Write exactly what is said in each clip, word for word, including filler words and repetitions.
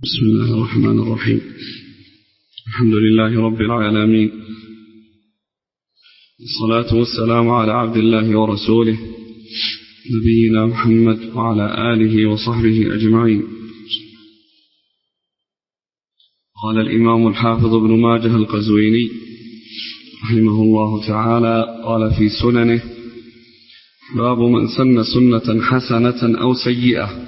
بسم الله الرحمن الرحيم. الحمد لله رب العالمين، والصلاة والسلام على عبد الله ورسوله نبينا محمد وعلى آله وصحبه أجمعين. قال الإمام الحافظ ابن ماجه القزويني رحمه الله تعالى قال في سننه: باب من سن سنة حسنة أو سيئة.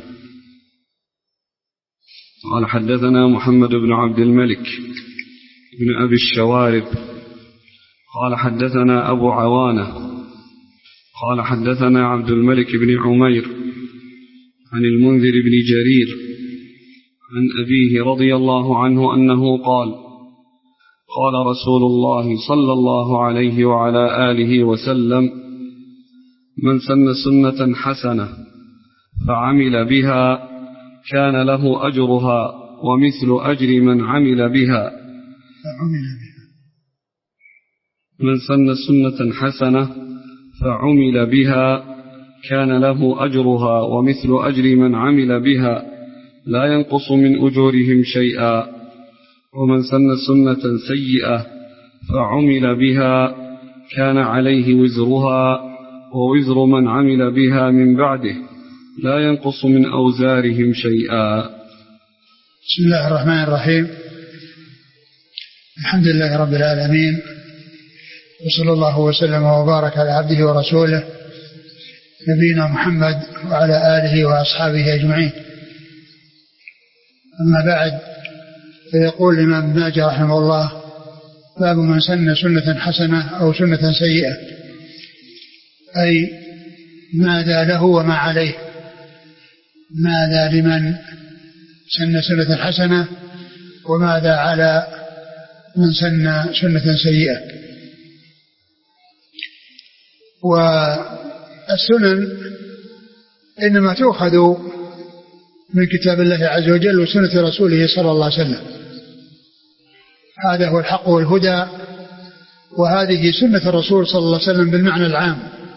قال حدثنا محمد بن عبد الملك بن أبي الشوارب قال حدثنا أبو عوانة قال حدثنا عبد الملك بن عمير عن المنذر بن جرير عن أبيه رضي الله عنه أنه قال: قال رسول الله صلى الله عليه وعلى آله وسلم: من سن سنة حسنة فعمل بها كان له أجرها ومثل أجر من عمل بها. من سن سنة حسنة فعمل بها كان له أجرها ومثل أجر من عمل بها لا ينقص من أجورهم شيئا. ومن سن سنة سيئة فعمل بها كان عليه وزرها ووزر من عمل بها من بعده لا ينقص من أوزارهم شيئا. بسم الله الرحمن الرحيم. الحمد لله رب العالمين، وصلى الله وسلم وبارك على عبده ورسوله نبينا محمد وعلى آله وأصحابه أجمعين. أما بعد، فيقول الإمام ابن ماجه رحمه الله: باب من سن سنة حسنة أو سنة سيئة، أي ماذا له وما عليه. ماذا لمن سن سنة حسنة وماذا على من سن سنة سيئة. والسنن إنما تؤخذ من كتاب الله عز وجل وسنة رسوله صلى الله عليه وسلم، هذا هو الحق والهدى، وهذه سنة الرسول صلى الله عليه وسلم بالمعنى العام،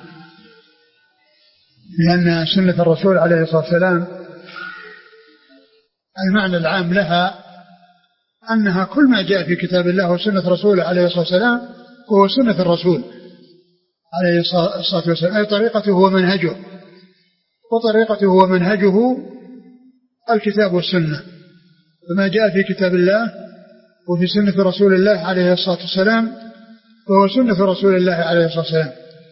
لأن سنة الرسول عليه الصلاة والسلام المعنى العام لها أنها كل ما جاء في كتاب الله وسنة رسوله عليه الصلاة والسلام هو سنة الرسول عليه الصلاة والسلام، أي طريقته ومنهجه، وطريقته ومنهجه الكتاب والسنة. فما جاء في كتاب الله وفي سنة رسول الله عليه الصلاة والسلام فهو سنة رسول الله عليه الصلاة والسلام،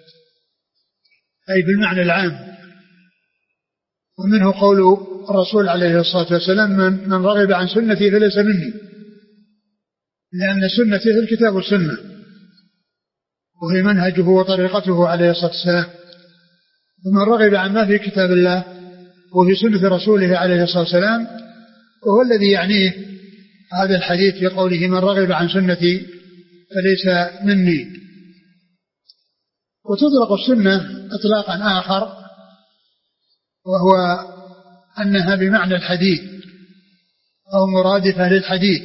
أي بالمعنى العام. ومنه قول الرسول عليه الصلاة والسلام: من, من رغب عن سنتي فليس مني، لأن سنته الكتاب والسنة، وهي منهجه وطريقته عليه الصلاة والسلام. ومن رغب عن ما في كتاب الله وفي سنة رسوله عليه الصلاة والسلام وهو الذي يعنيه هذا الحديث في قوله: من رغب عن سنتي فليس مني. وتطلق السنة إطلاقا آخر، وهو أنها بمعنى الحديث أو مرادفة للحديث.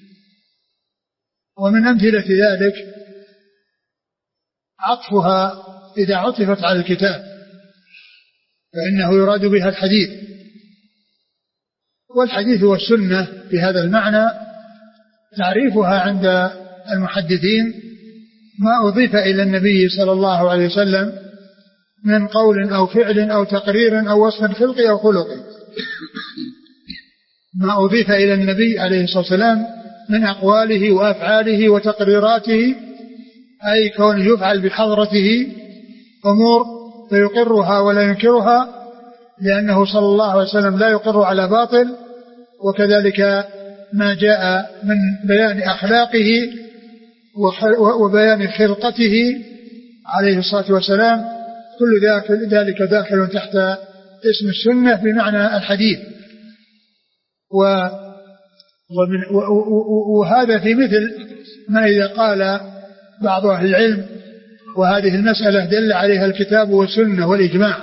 ومن أمثلة ذلك عطفها إذا عطفت على الكتاب فإنه يراد بها الحديث، والحديث والسنة بهذا المعنى تعريفها عند المحدثين ما أضيف إلى النبي صلى الله عليه وسلم من قول أو فعل أو تقرير أو وصف خلقي أو خلقي، ما أضيف إلى النبي عليه الصلاة والسلام من أقواله وأفعاله وتقريراته، أي كون يفعل بحضرته أمور فيقرها ولا ينكرها، لأنه صلى الله عليه وسلم لا يقر على باطل. وكذلك ما جاء من بيان أخلاقه وبيان خلقته عليه الصلاة والسلام، كل ذلك داخل تحت اسم السنة بمعنى الحديث. وهذا في مثل ما إذا قال بعض أهل العلم: وهذه المسألة دل عليها الكتاب والسنة والإجماع.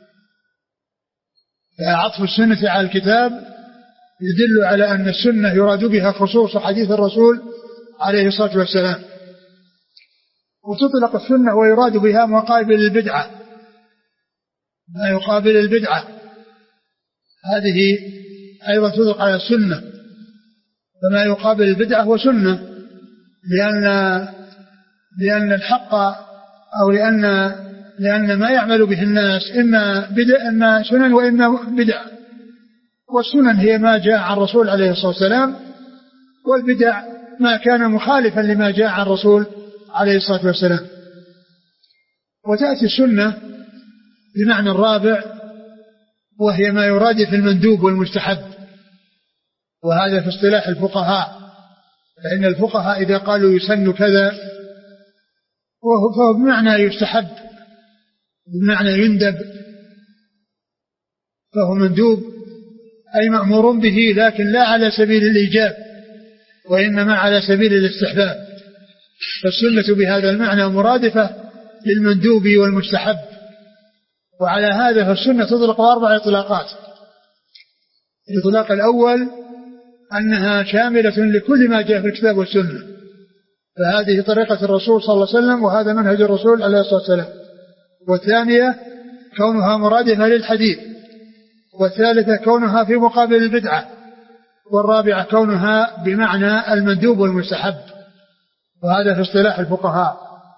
فعطف السنة على الكتاب يدل على أن السنة يراد بها خصوص حديث الرسول عليه الصلاة والسلام. وتطلق السنة ويراد بها مقابل البدعة، ما يقابل البدعة، هذه أيضا تطلق على السنة. فما يقابل البدعة هو سنة، لأن لأن الحق أو لأن لأن ما يعمل به الناس إما بدع إما سنن وإما بدع، والسنن هي ما جاء عن الرسول عليه الصلاة والسلام، والبدع ما كان مخالفا لما جاء عن الرسول عليه الصلاة والسلام. وتأتي السنة بمعنى الرابع، وهي ما يرادف المندوب والمستحب، وهذا في اصطلاح الفقهاء، فإن الفقهاء إذا قالوا يسن كذا فهو بمعنى يستحب، بمعنى يندب، فهو مندوب أي مأمور به، لكن لا على سبيل الإيجاب وإنما على سبيل الاستحباب. فالسنة بهذا المعنى مرادفة للمندوب والمستحب. وعلى هذا فالسنة تطلق أربع إطلاقات. الإطلاق الأول أنها شاملة لكل ما جاء في الكتاب والسنة، فهذه طريقة الرسول صلى الله عليه وسلم وهذا منهج الرسول عليه الصلاة والسلام. والثانية كونها مرادفة للحديث. والثالثة كونها في مقابل البدعة. والرابعة كونها بمعنى المندوب والمستحب، وهذا في اصطلاح الفقهاء.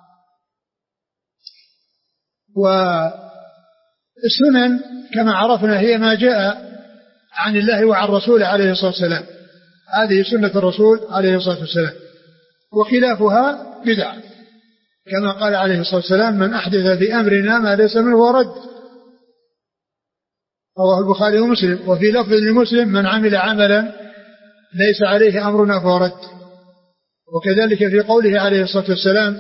والسنن كما عرفنا هي ما جاء عن الله وعن رسوله عليه الصلاة والسلام، هذه سنة الرسول عليه الصلاة والسلام. وخلافها بدعة، كما قال عليه الصلاة والسلام: من أحدث في أمرنا ما ليس منه ورد. رواه البخاري ومسلم. وفي لفظ لمسلم: من عمل عملا ليس عليه أمرنا فهو رد. وكذلك في قوله عليه الصلاة والسلام: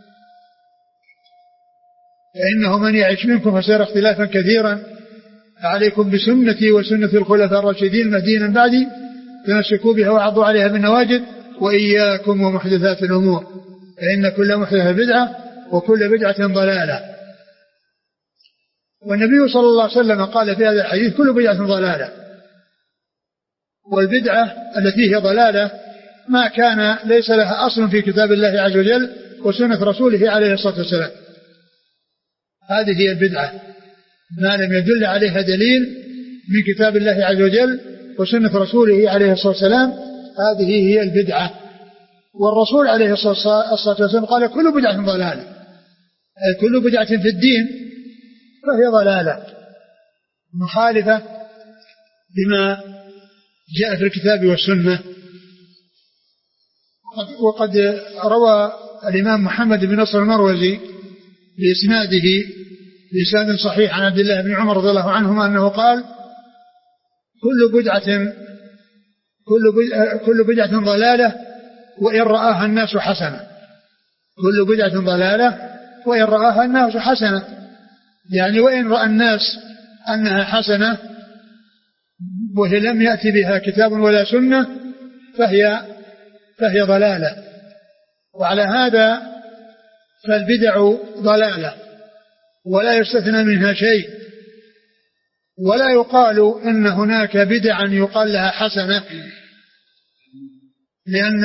فإنه من يعش منكم فسيرى اختلافا كثيرا، فعليكم بسنتي وسنة الخلفاء الراشدين المهديين من بعدي، تمسكوا بها وعضوا عليها بالنواجذ، وإياكم ومحدثات الأمور، فإن كل محدثة بدعة وكل بدعة ضلالة. والنبي صلى الله عليه وسلم قال في هذا الحديث: كل بدعة ضلالة. والبدعة التي هي ضلالة ما كان ليس لها أصل في كتاب الله عز وجل وسنة رسوله عليه الصلاة والسلام، هذه هي البدعة، ما لم يدل عليها دليل من كتاب الله عز وجل وسنة رسوله عليه الصلاة والسلام، هذه هي البدعة. والرسول عليه الصلاة والسلام قال: كل بدعة ضلالة، أي كل بدعة في الدين فهي ضلالة مخالفة لما جاء في الكتاب والسنة. وقد روى الإمام محمد بن نصر المروزي بإسناده بإسناد صحيح عن عبد الله بن عمر رضي الله عنهما أنه قال: كل بدعة كل بدعة ضلالة وإن رآها الناس حسنة. كل بدعة ضلالة وإن رآها الناس حسنة، يعني وإن رأى الناس أنها حسنة وهي لم يأتي بها كتاب ولا سنة فهي فهي ضلالة. وعلى هذا فالبدع ضلالة ولا يستثنى منها شيء، ولا يقال إن هناك بدعا يقال لها حسنة، لأن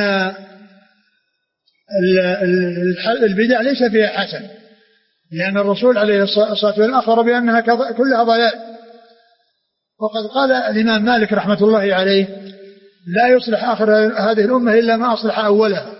البدع ليس فيها حسن، لأن الرسول عليه الصلاة والسلام أخبر بأنها كلها ضلال. وقد قال الإمام مالك رحمة الله عليه: لا يصلح آخر هذه الأمة إلا ما أصلح أولها.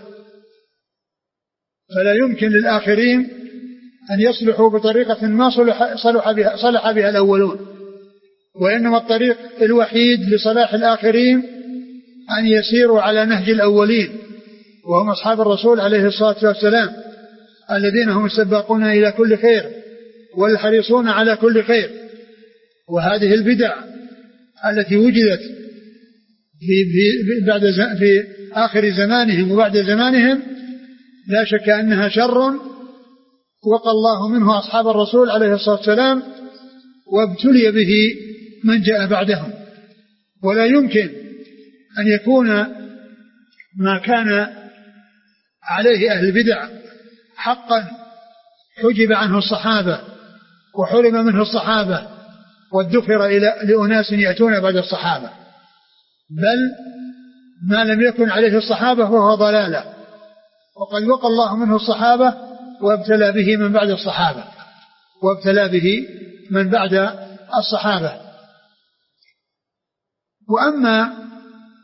فلا يمكن للآخرين أن يصلحوا بطريقة ما صلح, صلح, بها, صلح بها الأولون، وإنما الطريق الوحيد لصلاح الآخرين أن يسيروا على نهج الأولين، وهم أصحاب الرسول عليه الصلاة والسلام، الذين هم السباقون إلى كل خير والحريصون على كل خير. وهذه البدع التي وجدت في, في, بعد في آخر زمانهم وبعد زمانهم لا شك أنها شر وقى الله منه أصحاب الرسول عليه الصلاة والسلام، وابتلي به من جاء بعدهم. ولا يمكن أن يكون ما كان عليه أهل البدع حقا حجب عنه الصحابة وحرم منه الصحابة وادخر إلى لأناس يأتون بعد الصحابة، بل ما لم يكن عليه الصحابة فهو ضلالة، وقد وقى الله منه الصحابة وابتلى به من بعد الصحابة وابتلى به من بعد الصحابة. وأما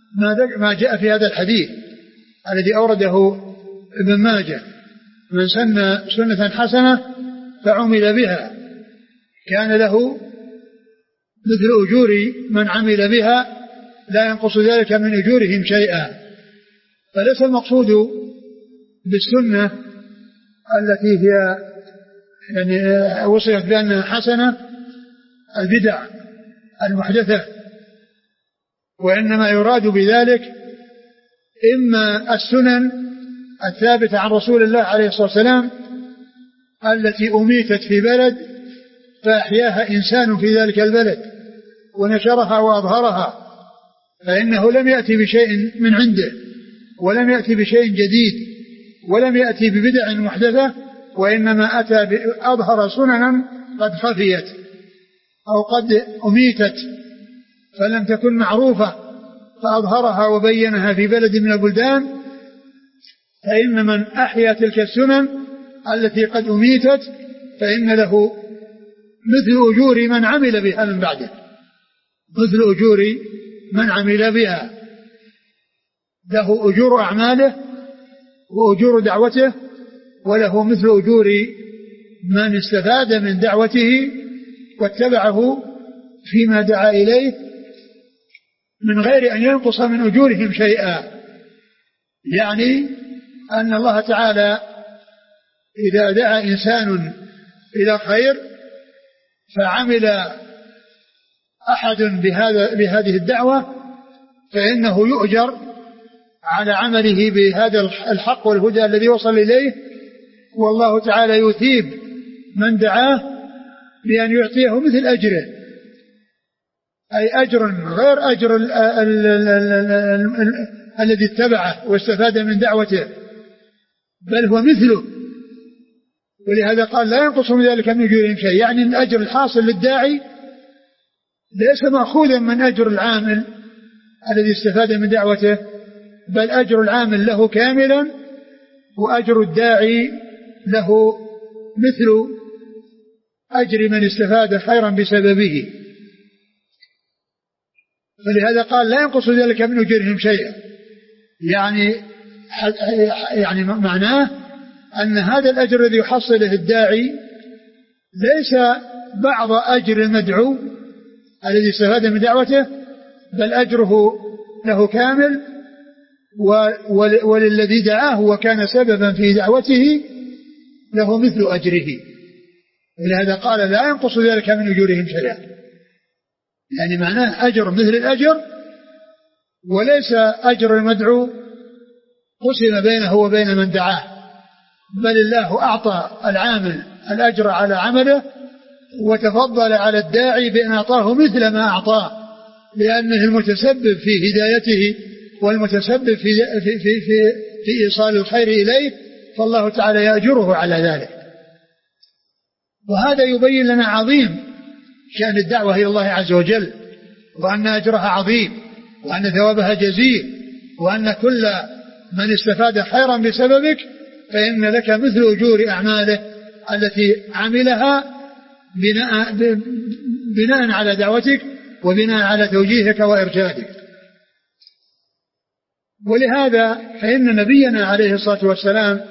ما جاء في هذا الحديث الذي أورده ابن ماجه: من سن سنة حسنة فعمل بها كان له مثل أجور من عمل بها لا ينقص ذلك من أجورهم شيئا. فليس المقصود بالسنة التي هي يعني وصفت بأنها حسنة البدع المحدثة، وإنما يراد بذلك إما السنن الثابتة عن رسول الله عليه الصلاة والسلام التي أميتت في بلد فأحياها إنسان في ذلك البلد ونشرها وأظهرها، فإنه لم يأتي بشيء من عنده ولم يأتي بشيء جديد ولم يأتي ببدع محدثة، وإنما أتى بأظهر سننا قد خفيت أو قد أميتت فلم تكن معروفة فأظهرها وبينها في بلد من البلدان. فإن من أحيا تلك السنن التي قد أميتت فإن له مثل أجور من عمل بها من بعده، مثل أجور من عمل بها، له أجور أعماله وأجور دعوته، وله مثل أجور من استفاد من دعوته واتبعه فيما دعا إليه من غير أن ينقص من أجورهم شيئا. يعني أن الله تعالى إذا دعا إنسان إلى خير فعمل أحد بهذا بهذه الدعوة فإنه يؤجر على عمله بهذا الحق والهدى الذي وصل إليه، والله تعالى يثيب من دعاه بأن يعطيه مثل أجره، أي أجر غير أجر ال ال ال ال ال الذي اتبعه واستفاد من دعوته، بل هو مثله. ولهذا قال لا ينقص من ذلك من أجورهم شيء، يعني الأجر الحاصل للداعي ليس مأخوذا من أجر العامل الذي استفاد من دعوته، بل أجر العامل له كاملا وأجر الداعي له مثل أجر من استفاد خيرا بسببه. فلهذا قال لا ينقص ذلك من أجورهم شيئا، يعني يعني معناه أن هذا الأجر الذي يحصله الداعي ليس بعض أجر المدعو الذي استفاد من دعوته، بل أجره له كامل، وللذي دعاه وكان سببا في دعوته له مثل أجره. ولهذا قال لا ينقص ذلك من أجورهم شيئا، يعني معناه أجر مثل الأجر، وليس أجر المدعو قسم بينه وبين من دعاه، بل الله أعطى العامل الأجر على عمله وتفضل على الداعي بأن أعطاه مثل ما أعطاه، لأنه المتسبب في هدايته والمتسبب في, في, في, في, في إيصال الخير إليه، فالله تعالى يأجره على ذلك. وهذا يبين لنا عظيم شأن الدعوة إلى الله عز وجل، وأن أجرها عظيم، وأن ثوابها جزيل، وأن كل من استفاد خيرا بسببك فإن لك مثل أجور أعماله التي عملها بناء, بناء على دعوتك وبناء على توجيهك وإرشادك. ولهذا فإن نبينا عليه الصلاة والسلام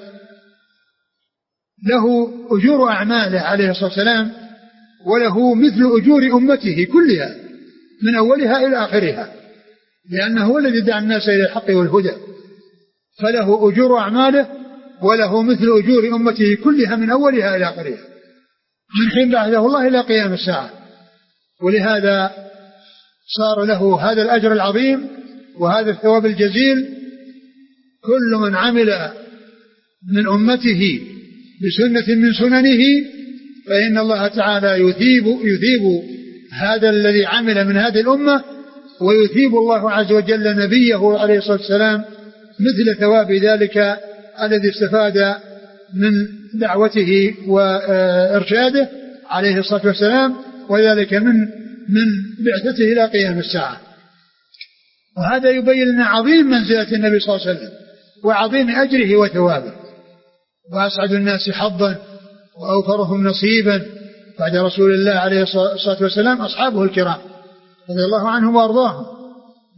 له أجور أعماله عليه الصلاة والسلام، وله مثل أجور أمته كلها من أولها إلى آخرها، لأنه هو الذي دعا الناس إلى الحق والهدى، فله أجور أعماله وله مثل أجور أمته كلها من أولها إلى آخرها من حين بعثه الله إلى قيام الساعة. ولهذا صار له هذا الأجر العظيم وهذا الثواب الجزيل. كل من عمل من أمته بسنة من سننه فإن الله تعالى يثيب, يثيب هذا الذي عمل من هذه الأمة، ويثيب الله عز وجل نبيه عليه الصلاة والسلام مثل ثواب ذلك الذي استفاد من دعوته وإرشاده عليه الصلاة والسلام، وذلك من من بعثته إلى قيام الساعة. وهذا يبين لنا عظيم منزلة النبي صلى الله عليه وسلم وعظيم أجره وثوابه. وأسعد الناس حظا وأوفرهم نصيبا بعد رسول الله عليه الصلاة والسلام أصحابه الكرام رضي الله عنهم وأرضاهم،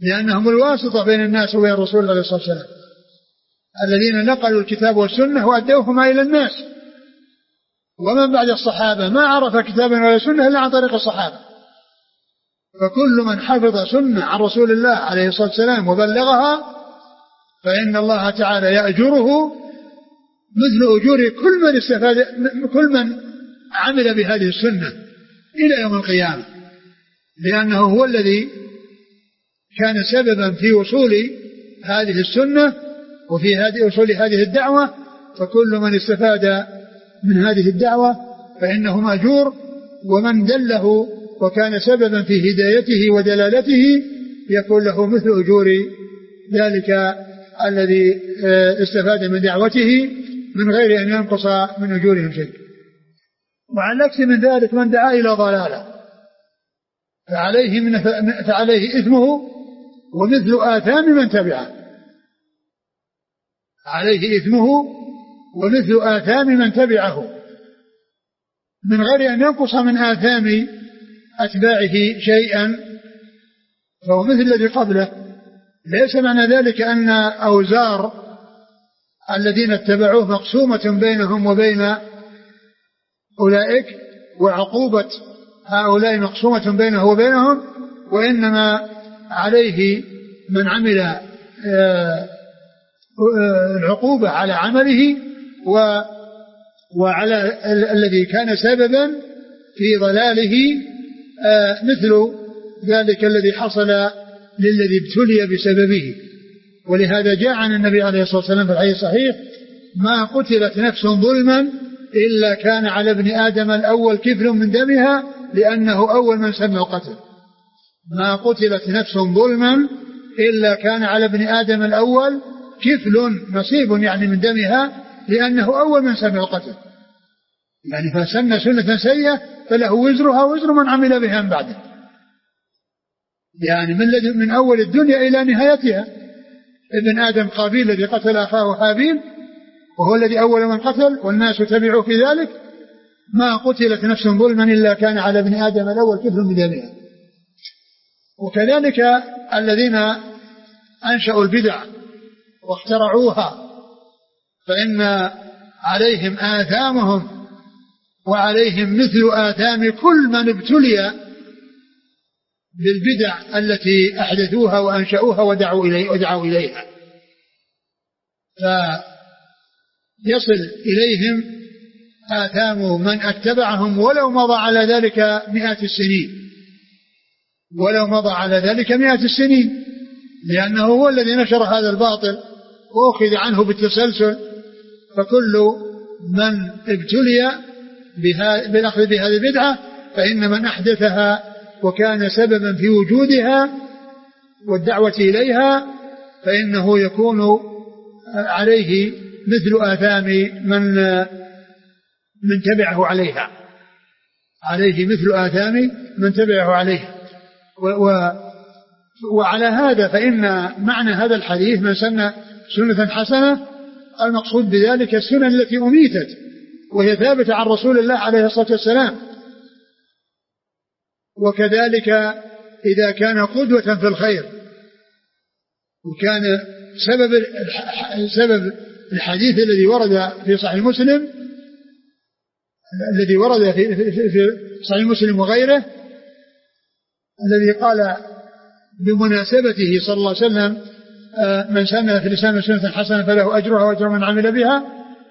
لأنهم الواسطة بين الناس وبين الرسول عليه الصلاة والسلام، الذين نقلوا الكتاب والسنة وأدوهما إلى الناس. ومن بعد الصحابة ما عرف كتابا ولا سنة إلا عن طريق الصحابة، فكل من حفظ سنة عن رسول الله عليه الصلاة والسلام وبلغها فإن الله تعالى يأجره مثل أجور كل من استفاد كل من عمل بهذه السنة إلى يوم القيامة، لأنه هو الذي كان سببا في وصول هذه السنة وفي هذه وصول هذه الدعوة. فكل من استفاد من هذه الدعوة فإنه مأجور، ومن دله وكان سببا في هدايته ودلالته يكون له مثل أجور ذلك الذي استفاد من دعوته من غير أن ينقص من أجورهم شيء. وعلى العكس من ذلك من دعا إلى ضلالة فعليه, من فعليه إثمه ومثل آثام من تبعه، عليه إثمه ومثل آثام من تبعه من غير أن ينقص من آثام أتباعه شيئا، فهو مثل الذي قبله. ليس معنى ذلك أن أوزار الذين اتبعوه مقسومة بينهم وبين أولئك، وعقوبة هؤلاء مقسومة بينه وبينهم، وإنما عليه من عمل العقوبة على عمله وعلى الذي كان سببا في ضلاله مثل ذلك الذي حصل للذي ابتلي بسببه. ولهذا جاء عن النبي عليه الصلاة والسلام في الحديث الصحيح: ما قتلت نفس ظلما إلا كان على ابن آدم الأول كفل من دمها لأنه أول من سن القتل. ما قتلت نفس ظلما إلا كان على ابن آدم الأول كفل نصيب يعني من دمها لأنه أول من سن القتل، يعني فسن سنة سيئة فله وزرها وزر من عمل بها من بعده، يعني من, من أول الدنيا إلى نهايتها. ابن آدم قابيل الذي قتل أخاه حابيل وهو الذي أول من قتل والناس تبعوا في ذلك. ما قتلت نفس ظلما إلا كان على ابن آدم الأول كفل من دمها. وكذلك الذين أنشأوا البدع واخترعوها فإن عليهم آثامهم وعليهم مثل آثام كل من ابتلي بالبدع التي أحدثوها وأنشأوها ودعوا إليه ودعوا إليها، فيصل إليهم آثام من اتبعهم ولو مضى على ذلك مئات السنين ولو مضى على ذلك مئات السنين لأنه هو الذي نشر هذا الباطل وأخذ عنه بالتسلسل. فكل من ابتلي بالأخذ بهذه البدعة فإن من أحدثها وكان سببا في وجودها والدعوة إليها فإنه يكون عليه مثل آثام من من تبعه عليها عليه مثل آثام من تبعه عليها. وعلى هذا فإن معنى هذا الحديث: من سن سنة حسنة، المقصود بذلك السنن التي أميتت وهي ثابتة عن رسول الله عليه الصلاة والسلام. وكذلك إذا كان قدوة في الخير وكان سبب سبب الحديث الذي ورد في صحيح مسلم الذي ورد في, في, في صحيح مسلم وغيره الذي قال بمناسبته صلى الله عليه وسلم: من سن في الإسلام سنة حسنة فله أجرها وأجر من عمل بها.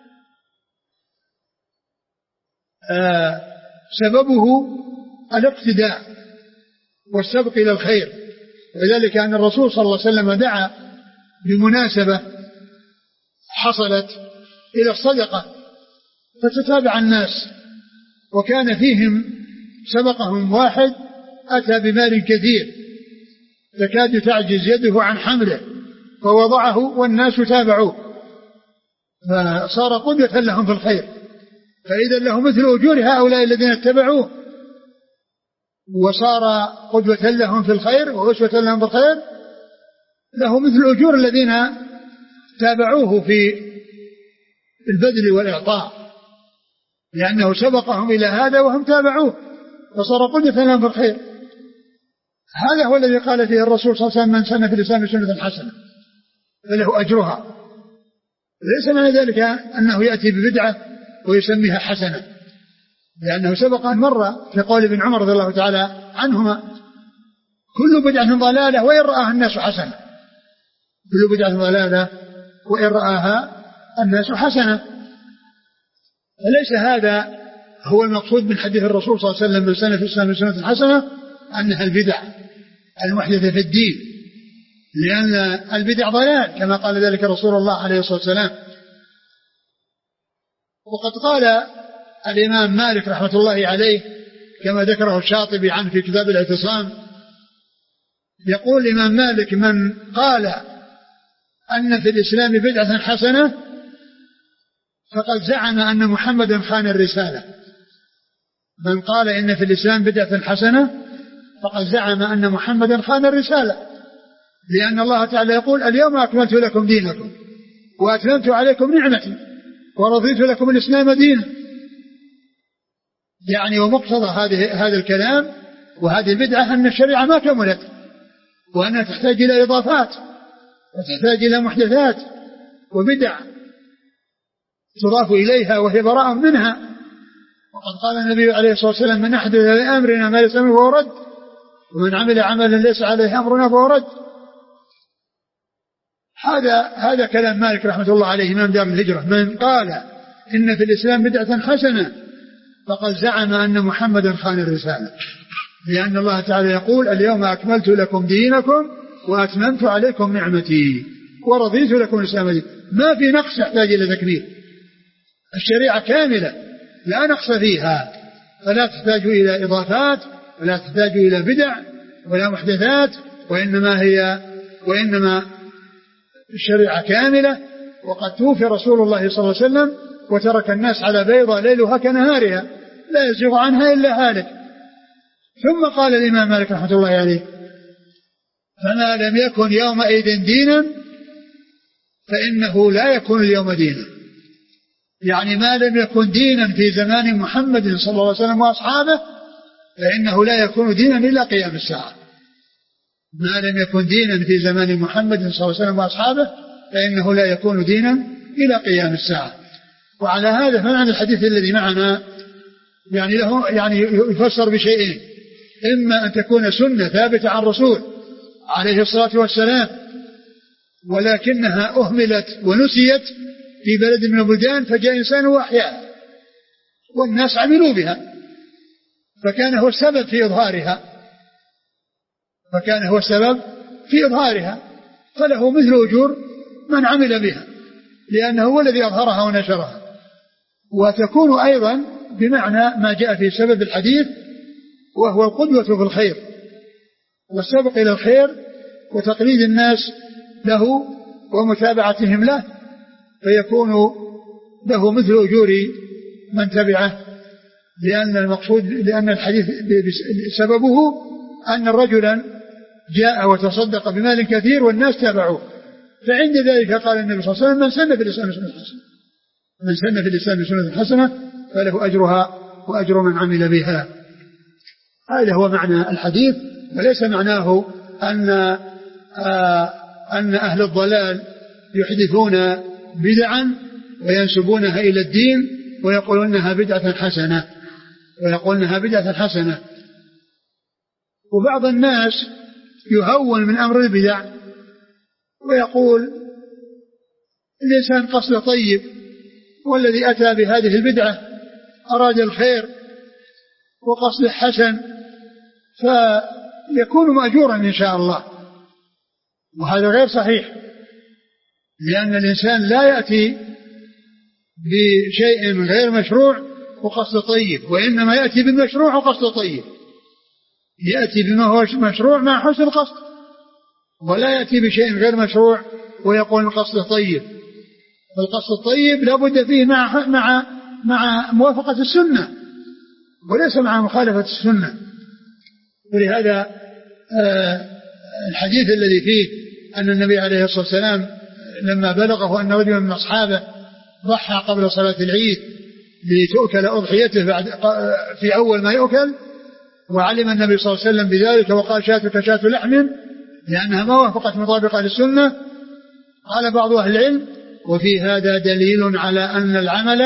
سببه الاقتداء والسبق إلى الخير، وذلك أن الرسول صلى الله عليه وسلم دعا بمناسبة حصلت إلى الصدقة فتتابع الناس، وكان فيهم سبقهم واحد أتى بمال كثير تكاد تعجز يده عن حمله فوضعه والناس تابعوه فصار قدوة لهم في الخير، فإذا له مثل أجور هؤلاء الذين اتبعوه وصار قدوة لهم في الخير وأسوة لهم في الخير، له مثل أجور الذين تابعوه في البذل والإعطاء لأنه سبقهم إلى هذا وهم تابعوه فصار قدوة لهم في الخير. هذا هو الذي قال فيه الرسول صلى الله عليه وسلم: من سن في الإسلام سنة حسنة فله أجرها. ليس معنى ذلك أنه يأتي ببدعة ويسميها حسنة، لأنه سبق أن مر في قول ابن عمر رضي الله تعالى عنهما: كل بدعة ضلالة وإن رآها الناس حسنة. كل بدعة ضلالة وإن رآها الناس حسنة. فليس هذا هو المقصود من حديث الرسول صلى الله عليه وسلم: من سن في الإسلام سنة حسنة، أنها البدع المحدثة في الدين، لأن البدع ضلال كما قال ذلك رسول الله عليه الصلاة والسلام. وقد قال الإمام مالك رحمة الله عليه كما ذكره الشاطبي عنه في كتاب الاعتصام، يقول الإمام مالك: من قال أن في الإسلام بدعة حسنة فقد زعم أن محمدا خان الرسالة. من قال إن في الإسلام بدعة حسنة فقد زعم أن محمدا خان الرسالة، لأن الله تعالى يقول: اليوم أكملت لكم دينكم وأتممت عليكم نعمتي ورضيت لكم الإسلام دينا. يعني ومقتضى هذه هذا الكلام وهذه البدعة أن الشريعة ما كملت، وأنها تحتاج إلى إضافات وتحتاج إلى محدثات وبدع تضاف إليها وهي براء منها. وقد قال النبي عليه الصلاة والسلام: من أحدث في أمرنا ما ليس منه فهو رد، ومن عمل عملا ليس عليه أمرنا فهو رد. هذا هذا كلام مالك رحمة الله عليه إمام دار الهجرة: من قال إن في الإسلام بدعة حسنة فقد زعم أن محمدا خان الرسالة، لأن الله تعالى يقول: اليوم أكملت لكم دينكم وأتممت عليكم نعمتي ورضيت لكم الإسلام دينا. ما في نقص يحتاج إلى تكميل، الشريعة كاملة لا نقص فيها، فلا تحتاج إلى إضافات ولا تحتاج إلى بدع ولا محدثات، وإنما هي وإنما الشريعة كاملة. وقد توفي رسول الله صلى الله عليه وسلم وترك الناس على بيضة ليلها كنهارها لا يزيغ عنها إلا هالك. ثم قال الإمام مالك رحمة الله عليه: فما لم يكن يومئذ دينا فإنه لا يكون اليوم دينا. يعني ما لم يكن دينا في زمان محمد صلى الله عليه وسلم وأصحابه فإنه لا يكون دينا إلى قيام الساعة. ما لم يكن دينا في زمان محمد صلى الله عليه وسلم وأصحابه فإنه لا يكون دينا إلى قيام الساعة. وعلى هذا فمعنى الحديث الذي معنا يعني له يعني يفسر بشيئين: إما أن تكون سنة ثابتة عن الرسول عليه الصلاة والسلام ولكنها أهملت ونسيت في بلد من البلدان فجاء إنسان وأحياها والناس عملوا بها فكان هو السبب في إظهارها فكان هو السبب في إظهارها فله مثل أجور من عمل بها لأنه هو الذي أظهرها ونشرها. وتكون أيضا بمعنى ما جاء في سبب الحديث وهو القدوة في الخير والسبق إلى الخير وتقليد الناس له ومتابعتهم له فيكون له مثل أجور من تبعه. لأن المقصود لأن الحديث سببه أن رجلا جاء وتصدق بمال كثير والناس تابعوه فعند ذلك قال النبي صلى الله عليه وسلم: من سن في الإسلام سنة حسنة من سن في الإسلام سنة حسنة فله أجرها وأجر من عمل بها. هذا هو معنى الحديث، وليس معناه أن آه أن أهل الضلال يحدثون بدعا وينسبونها إلى الدين ويقولونها بدعة حسنة ويقولونها بدعة حسنة. وبعض الناس يهون من أمر البدع ويقول الإنسان قصد طيب والذي أتى بهذه البدعة أراد الخير وقصد حسن فيكون مأجورا إن شاء الله، وهذا غير صحيح. لأن الإنسان لا يأتي بشيء غير مشروع وقصد طيب، وإنما يأتي بالمشروع وقصد طيب، يأتي بما هو مشروع مع حسن القصد، ولا يأتي بشيء غير مشروع ويقول القصد طيب. فالقصد الطيب لا بد فيه مع مع مع موافقة السنة وليس مع مخالفة السنة. ولهذا آه الحديث الذي فيه أن النبي عليه الصلاة والسلام لما بلغه أن رجلا من أصحابه ضحى قبل صلاة العيد لتؤكل أضحيته بعد في أول ما يؤكل، وعلم النبي صلى الله عليه وسلم بذلك وقال شاتك شات لحم لأنها ما وافقت مطابقة للسنة. قال بعض أهل العلم وفي هذا دليل على أن العمل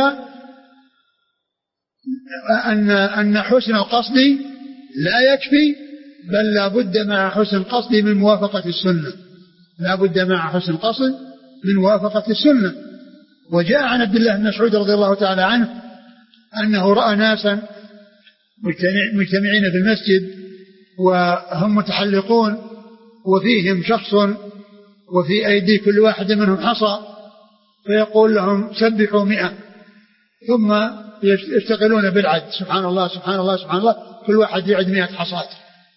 أن أن حسن القصد لا يكفي بل لا بد مع حسن القصد من موافقة السنة، لا بد مع حسن القصد من موافقة السنة. وجاء عن عبد الله بن مسعود رضي الله تعالى عنه أنه رأى ناسا مجتمعين في المسجد وهم متحلقون وفيهم شخص وفي أيدي كل واحد منهم حصى، فيقول لهم سبحوا مئة، ثم يشتغلون بالعد، سبحان الله سبحان الله سبحان الله، كل واحد يعد مئة حصات،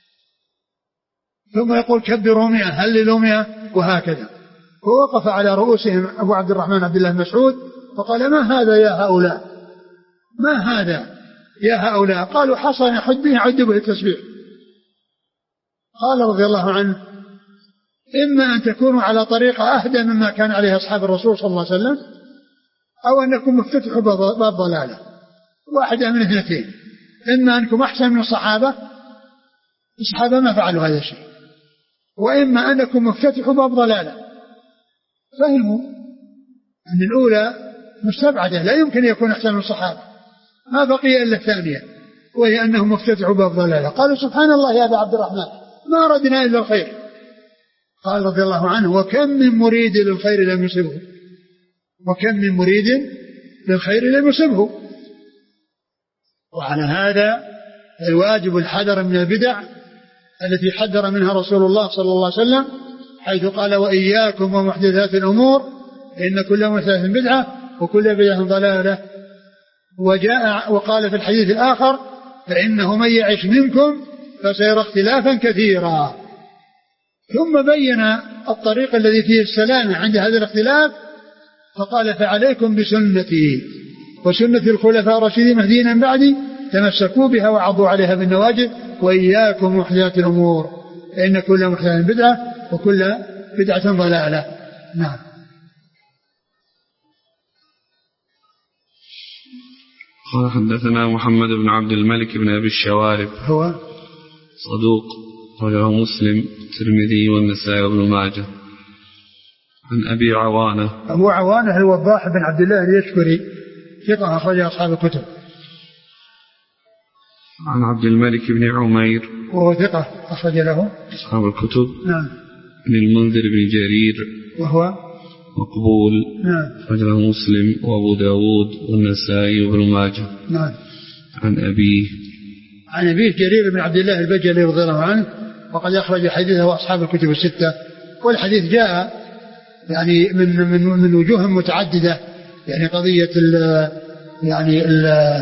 ثم يقول كبروا مئة هللوا مئة، وهكذا. ووقف على رؤوسهم أبو عبد الرحمن عبد الله مسعود فقال ما هذا يا هؤلاء، ما هذا يا هؤلاء؟ قالوا حصى يحد به يعد به التسبيح. قال رضي الله عنه إما أن تكونوا على طريقة أهدى مما كان عليه أصحاب الرسول صلى الله عليه وسلم، أو أنكم مفتتحوا باب ضلالة، واحدة من اثنتين، إما أنكم أحسن من الصحابة، الصحابة ما فعلوا هذا الشيء، وإما أنكم مفتتحوا باب ضلالة. فهموا أن الأولى مستبعدة، لا يمكن يكون أحسن من الصحابة، ما بقي إلا الثانية وهي أنهم مفتتحوا باب ضلالة. قالوا سبحان الله يا أبا عبد الرحمن ما أردنا إلا الخير. قال رضي الله عنه وكم من مريد للخير لم يصبه، وكم من مريد للخير لم يصبه. وعلى هذا الواجب الحذر من البدع التي حذر منها رسول الله صلى الله عليه وسلم، حيث قال وإياكم ومحدثات الأمور إن كل محدثة بدعة وكل بدعة ضلالة. وجاء وقال في الحديث الآخر فإنه من يعش منكم فسيرى اختلافا كثيرا. ثم بين الطريق الذي فيه السلامة عند هذا الاختلاف، فقال فعليكم بسنتي وسنة الخلفاء الراشدين المهديين من بعدي تمسكوا بها وعضوا عليها بالنواجذ وإياكم محدثات الأمور فإن كل محدثة بدعة وكل بدعة ضلالة. نعم. قال حدثنا محمد بن عبد الملك بن أبي الشوارب هو صدوق رواه مسلم الترمذي والنسائي وابن ماجه. عن أبي عوانة أبو عوانة الوضاح بن عبد الله اليشكري ثقة أخرج أصحاب الكتب. عن عبد الملك بن عمير وهو ثقة أخرج له أصحاب الكتب. نعم. عن المنذر بن جرير وهو مقبول. نعم. أخرج له مسلم وأبو داود والنسائي وابن ماجه. نعم. عن أبيه عن أبيه جرير بن عبد الله البجلي رضي الله عنه وقد أخرج حديثه أصحاب الكتب الستة. والحديث جاء يعني من من من وجوه متعددة، يعني قضية ال يعني ال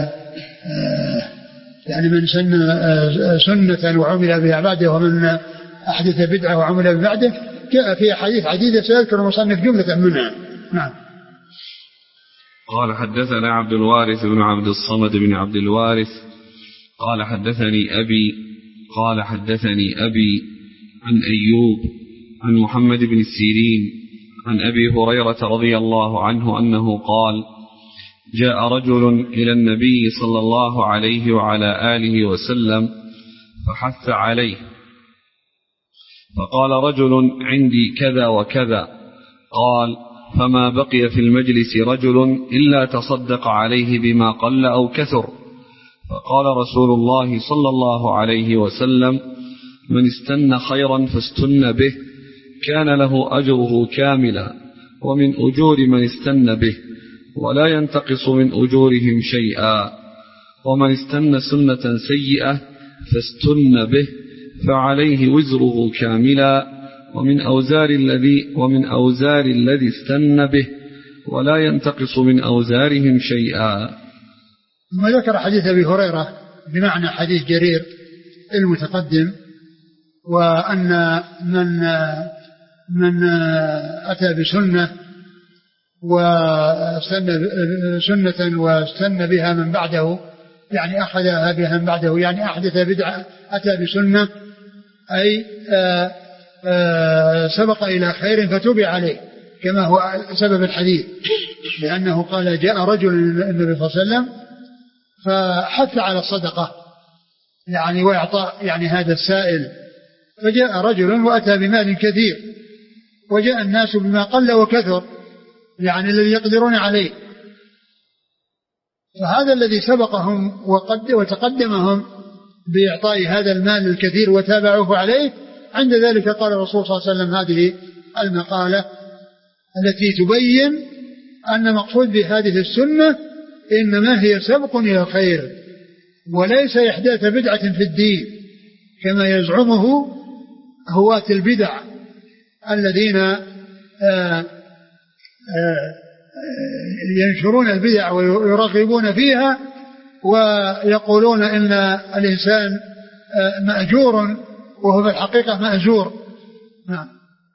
يعني من سن سنة وعمل بها بعده ومن أحدث بدعة وعمل بها بعده، جاء في حديث عديدة سيذكر المصنف جملة منها. نعم. قال حدثنا عبد الوارث بن عبد الصمد بن عبد الوارث قال حدثني أبي قال حدثني أبي عن أيوب عن محمد بن السيرين عن أبي هريرة رضي الله عنه أنه قال جاء رجل إلى النبي صلى الله عليه وعلى آله وسلم فحث عليه، فقال رجل عندي كذا وكذا، قال فما بقي في المجلس رجل إلا تصدق عليه بما قل أو كثر، فقال رسول الله صلى الله عليه وسلم من استنى خيرا فاستن به كان له أجره كاملا ومن أجور من استنى به ولا ينتقص من أجورهم شيئا، ومن استنى سنة سيئة فاستن به فعليه وزره كاملا ومن أوزار الذي ومن أوزار الذي استن به ولا ينتقص من أوزارهم شيئا. ثم ذكر حديث أبي هريرة بمعنى حديث جرير المتقدم، وأن من من أتى بسنة واستنى سنة واستنى بها من بعده، يعني أخذها بها من بعده، يعني أحدث بدعة أتى بسنة أي آآ آآ سبق إلى خير فتوبع عليه، كما هو سبب الحديث، لأنه قال جاء رجل النبي صلى الله عليه وسلم فحث على الصدقة، يعني وإعطاء يعني هذا السائل. فجاء رجل وأتى بمال كثير، وجاء الناس بما قل وكثر يعني الذي يقدرون عليه. فهذا الذي سبقهم وتقدمهم بإعطاء هذا المال الكثير وتابعوه عليه، عند ذلك قال الرسول صلى الله عليه وسلم هذه المقالة التي تبين أن مقصود بهذه السنة إنما هي سبق إلى الخير وليس إحداث بدعة في الدين كما يزعمه هواة البدع الذين آآ آآ ينشرون البدع ويرغبون فيها ويقولون إن الإنسان مأجور وهو في الحقيقة مأجور. نعم.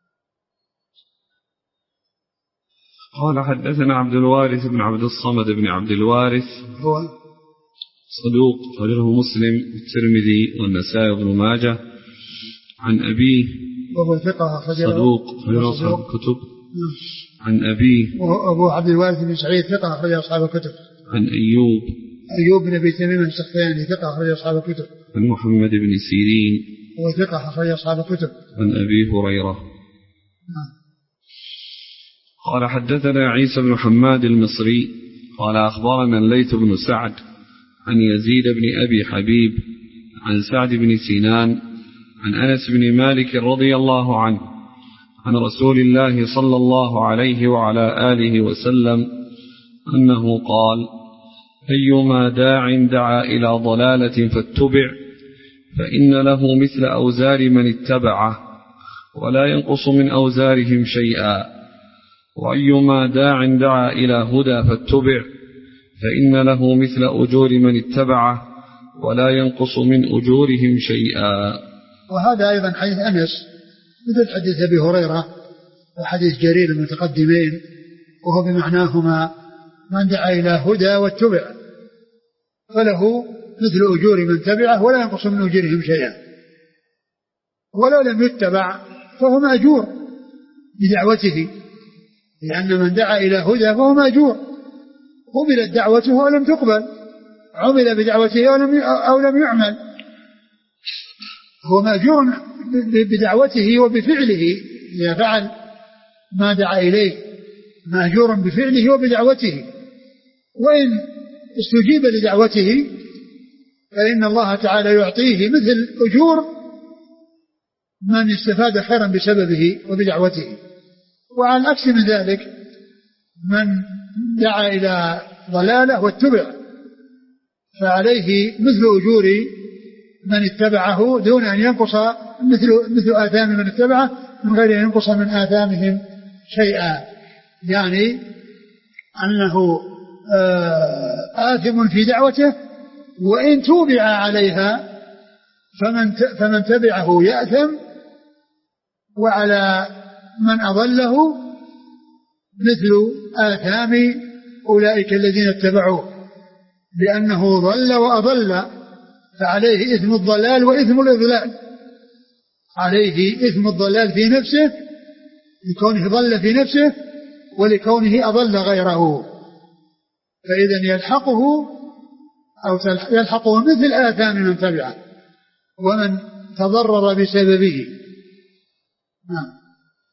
قال حدثنا عبد الوارث بن عبد الصمد بن عبد الوارث هو صدوق أخرجه مسلم والترمذي والنسائي وابن ماجه عن أبيه وهو ثقة صدوق أخرجه أصحاب الكتب عن أبيه وأبو عبد الوارث بن سعيد ثقة أخرجه أصحاب الكتب عن أيوب أيوب بن أبي تميم السختياني ثقة أخرجه أصحاب الكتب عن محمد بن سيرين وهو ثقة أخرجه أصحاب الكتب عن أبي هريرة. قال حدثنا عيسى بن حماد المصري قال أخبرنا الليث بن سعد عن يزيد بن أبي حبيب عن سعد بن سنان عن أنس بن مالك رضي الله عنه عن رسول الله صلى الله عليه وعلى آله وسلم أنه قال: أيما داع دعا إلى ضلالة فاتبع فإن له مثل أوزار من اتبعه ولا ينقص من أوزارهم شيئا، وأيما داع دعا إلى هدى فاتبع فإن له مثل أجور من اتبعه ولا ينقص من أجورهم شيئا. وهذا أيضا حديث أنس مثل حديث أبي هريرة وحديث جرير المتقدمين، وهو بمعناهما: من دعا إلى هدى واتبع فله مثل أجور من تبعه ولا ينقص من أجورهم شيئا، ولو لم يتبع فهو مأجور بدعوته، لأن من دعا إلى هدى فهو مأجور، قبلت دعوته ولم تقبل، عمل بدعوته أو لم يعمل، هو مأجور بدعوته وبفعله إذا فعل ما دعا إليه، مأجور بفعله وبدعوته. وإن استجيب لدعوته فإن الله تعالى يعطيه مثل أجور من استفاد خيرا بسببه وبدعوته. وعلى العكس من ذلك من دعا إلى ضلالة واتبع فعليه مثل أجور من اتبعه دون أن ينقص مثل, مثل آثام من اتبعه من غير أن ينقص من آثامهم شيئا، يعني أنه آثم في دعوته وإن توبع عليها فمن فمن تبعه يأثم، وعلى من أضله مثل آثام أولئك الذين اتبعوه، لأنه ضل وأضل فعليه إثم الضلال وإثم الإضلال، عليه إثم الضلال في نفسه لكونه ضل في نفسه ولكونه أضل غيره، فإذا يلحقه أو يلحقه مثل آثام من تبعه ومن تضرر بسببه. نعم.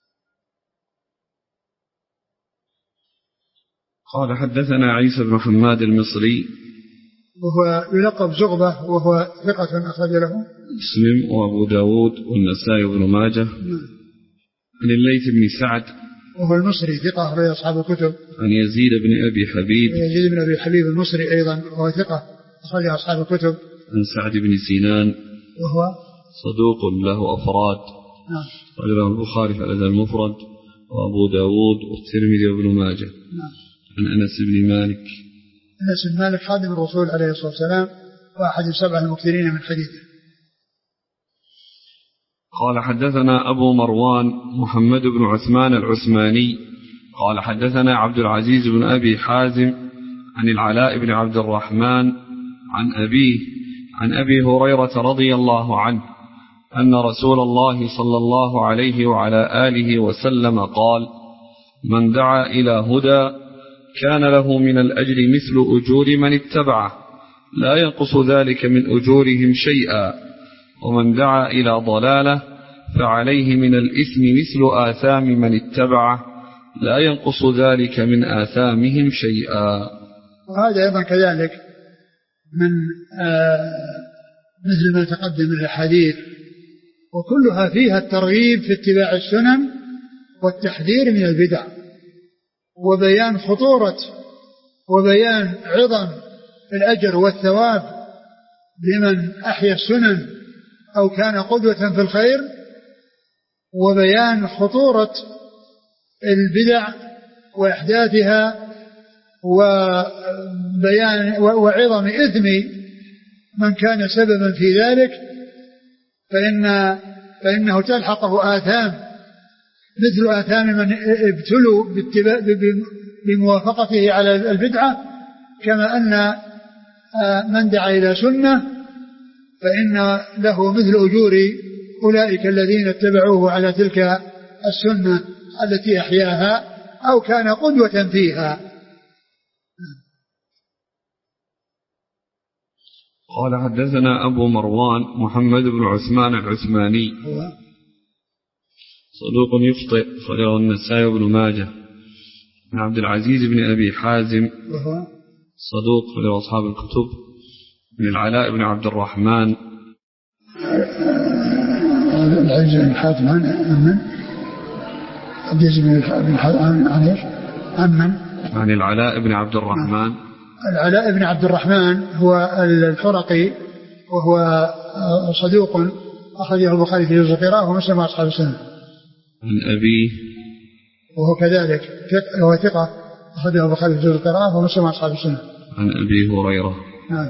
قال حدثنا عيسى بن حماد المصري وهو يلقب زغبة وهو ثقة أخرج له مسلم وأبو داود والنسائي وابن ماجه. نعم. عن الليث بن سعد وهو المصري ثقة أخرج أصحاب الكتب. عن يزيد بن أبي حبيب يزيد بن أبي حبيب المصري أيضا وهو ثقة أخرج أصحاب الكتب. عن سعد بن سنان وهو صدوق له أفراد. نعم. رجله البخاري في الأدب المفرد وأبو داود والترمذي وابن ماجه. نعم. عن أنس بن مالك أنس بن مالك خادم الرسول عليه الصلاة والسلام وأحد السبعة المكثرين من حديثه. قال حدثنا أبو مروان محمد بن عثمان العثماني قال حدثنا عبد العزيز بن أبي حازم عن العلاء بن عبد الرحمن عن أبيه عن أبي هريرة رضي الله عنه أن رسول الله صلى الله عليه وعلى آله وسلم قال: من دعا إلى هدى كان له من الأجر مثل أجور من اتبعه لا ينقص ذلك من أجورهم شيئا، ومن دعا إلى ضلالة فعليه من الإثم مثل آثام من اتبعه لا ينقص ذلك من آثامهم شيئا. وهذا أيضا كذلك من آه مثل ما تقدم من الحديث، وكلها فيها الترغيب في اتباع السنن والتحذير من البدع، وبيان خطورة وبيان عظم الأجر والثواب لمن أحيا السنن أو كان قدوة في الخير، وبيان خطورة البدع وإحداثها، وبيان وعظم إثم من كان سببا في ذلك، فإن فإنه تلحقه آثام مثل آثام من ابتلوا بموافقته على البدعة، كما أن من دعا إلى سنة فإن له مثل أجور أولئك الذين اتبعوه على تلك السنة التي أحياها أو كان قدوة فيها. قال حدثنا أبو مروان محمد بن عثمان العثماني صدوق يخطئ خرجه النسائي وابن ماجه. عن عبد العزيز بن أبي حازم صدوق خرجه أصحاب الكتب. من العلاء بن عبد الرحمن العزيز بن حاتم عن من العزيز بن حاتم عن ايش عن من عن العلاء بن عبد الرحمن. العلاء بن عبد الرحمن هو الحرقي، وهو صدوق أخرجه البخاري في جزء القراءة ومسلم أصحاب السنة. عن أبيه وهو كذلك هو ثقة أخرجه البخاري في جزء القراءة ومسلم أصحاب السنة. عن أبي هريرة. نعم.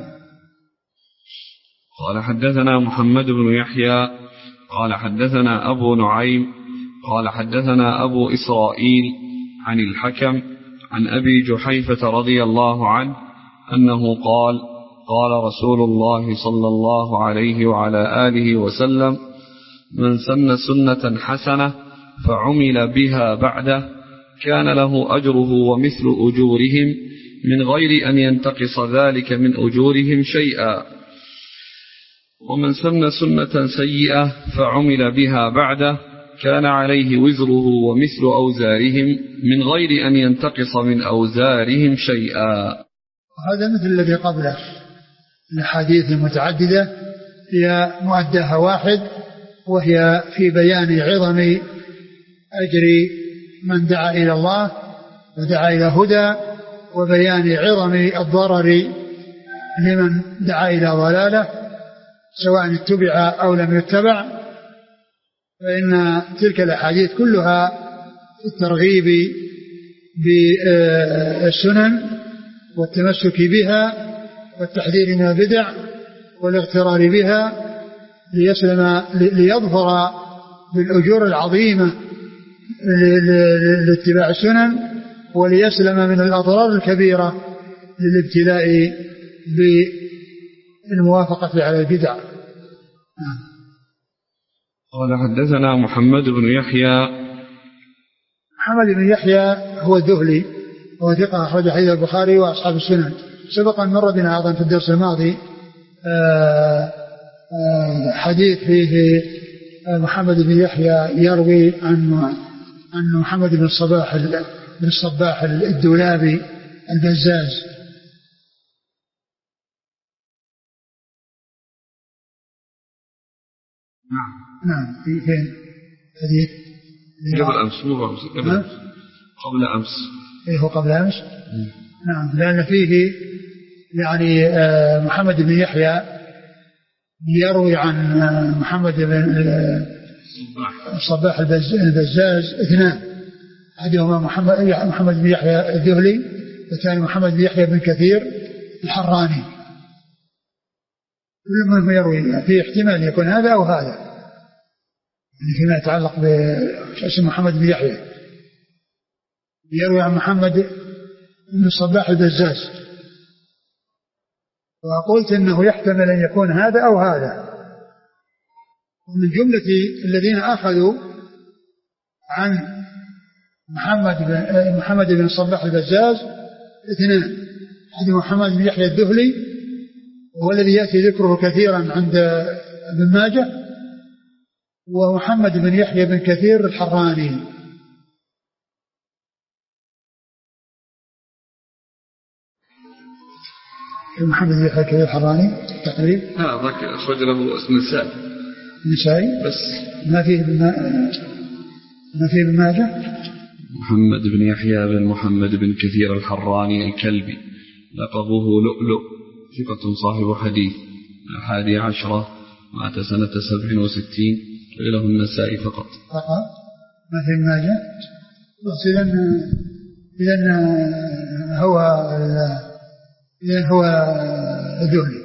قال حدثنا محمد بن يحيى قال حدثنا أبو نعيم قال حدثنا أبو إسرائيل عن الحكم عن أبي جحيفة رضي الله عنه أنه قال قال رسول الله صلى الله عليه وعلى آله وسلم: من سن سنة حسنة فعمل بها بعده كان له أجره ومثل أجورهم من غير أن ينتقص ذلك من أجورهم شيئا، ومن سن سنة سيئة فعمل بها بعده كان عليه وزره ومثل أوزارهم من غير أن ينتقص من أوزارهم شيئا. هذا مثل الذي قبله، الحديث المتعددة هي مؤداها واحد، وهي في بيان عظم أجر من دعا إلى الله ودعا إلى هدى، وبيان عظم الضرر لمن دعا إلى ضلالة سواء اتبع أو لم يتبع. فإن تلك الأحاديث كلها الترغيب بالسنن والتمسك بها والتحذير من البدع والاغترار بها ليسلم ليظفر بالأجور العظيمة لاتباع السنن، وليسلم من الأضرار الكبيرة للابتلاء بالموافقة على البدع. قال حدثنا محمد بن يحيى. محمد بن يحيى هو الذهلي، هو ثقة أخرج حديث البخاري وأصحاب السنن. سبق أن مر بنا أيضا في الدرس الماضي آآ آآ حديث فيه محمد بن يحيى يروي عن عن محمد بن الصباح بن الصباح الدولابي البزاز. نعم نعم. في فين حديث قبل أمس مو أمس قبل أمس قبل أمس إيه هو قبل أمس. نعم، لأن فيه يعني محمد بن يحيى يروي عن محمد بن الصباح البزاز اثنان، أحدهما محمد محمد بن يحيى الذهلي، والثاني محمد بن يحيى بن كثير الحراني. كل من يروي في احتمال يكون هذا أو هذا، يعني فيما يتعلق باسم محمد بن يحيى يروي عن محمد بن الصباح البزاز، وقلت إنه يحتمل أن يكون هذا أو هذا. ومن جملة الذين أخذوا عن محمد بن محمد بن الصباح البزاز اثنان، أحد محمد بن يحيى الذهلي هو الذي يأتي ذكره كثيرا عند ابن ماجه، ومحمد بن يحيى بن كثير الحراني. محمد بن يحيى كثير الحراني تقريب ها ذاك أخرج له اسم النسائي النسائي بس ما فيه ما فيه ابن ماجه. محمد بن يحيى بن محمد بن كثير الحراني الكلبي لقبه لؤلؤ، ثقة صاحب حديث، الحادي عشرة، مات سنة سبع وستين، وله النسائي فقط. فقط ما في ماجه. إذن إذن هو إذن هو ذولي.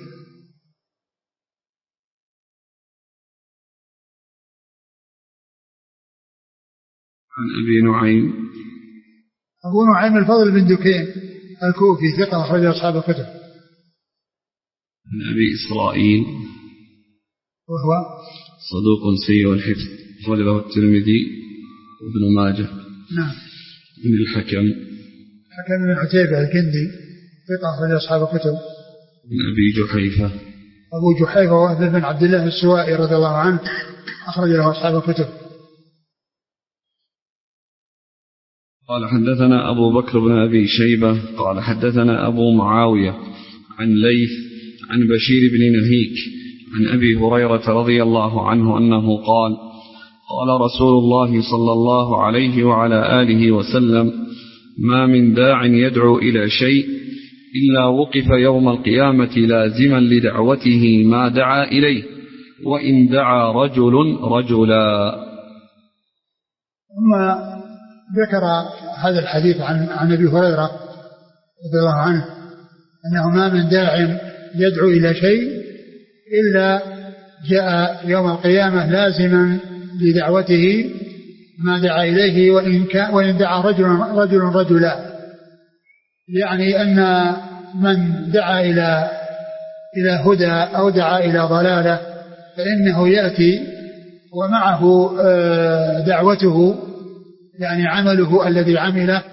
عن أبي نعيم أبو نعيم الفضل بن دكين الكوفي ثقة أخرج أصحاب الكتب. عن أبي إسرائيل وهو صدوق سيء الحفظ، أخرج له الترمذي وابن ماجه. نعم. من الحكم حكم بن عتيبة الكندي ثقة أخرج أصحاب الكتب. من أبي جحيفة أبو جحيفة وهب بن عبد الله السوائي رضي الله عنه أخرج له أصحاب الكتب. قال حدثنا أبو بكر بن أبي شيبة قال حدثنا أبو معاوية عن ليث عن بشير بن نهيك عن أبي هريرة رضي الله عنه أنه قال قال رسول الله صلى الله عليه وعلى آله وسلم ما من داع يدعو إلى شيء إلا وقف يوم القيامة لازما لدعوته ما دعا إليه وإن دعا رجل رجلا. ثم ذكر هذا الحديث عن عن أبي هريرة رضي الله عنه أنه ما من داع يدعو إلى شيء إلا جاء يوم القيامة لازما لدعوته ما دعا إليه وإن, وإن دعا رجل رجل رجلا، يعني أن من دعا إلى إلى هدى أو دعا إلى ضلالة فإنه يأتي ومعه دعوته، يعني عمله الذي عمله،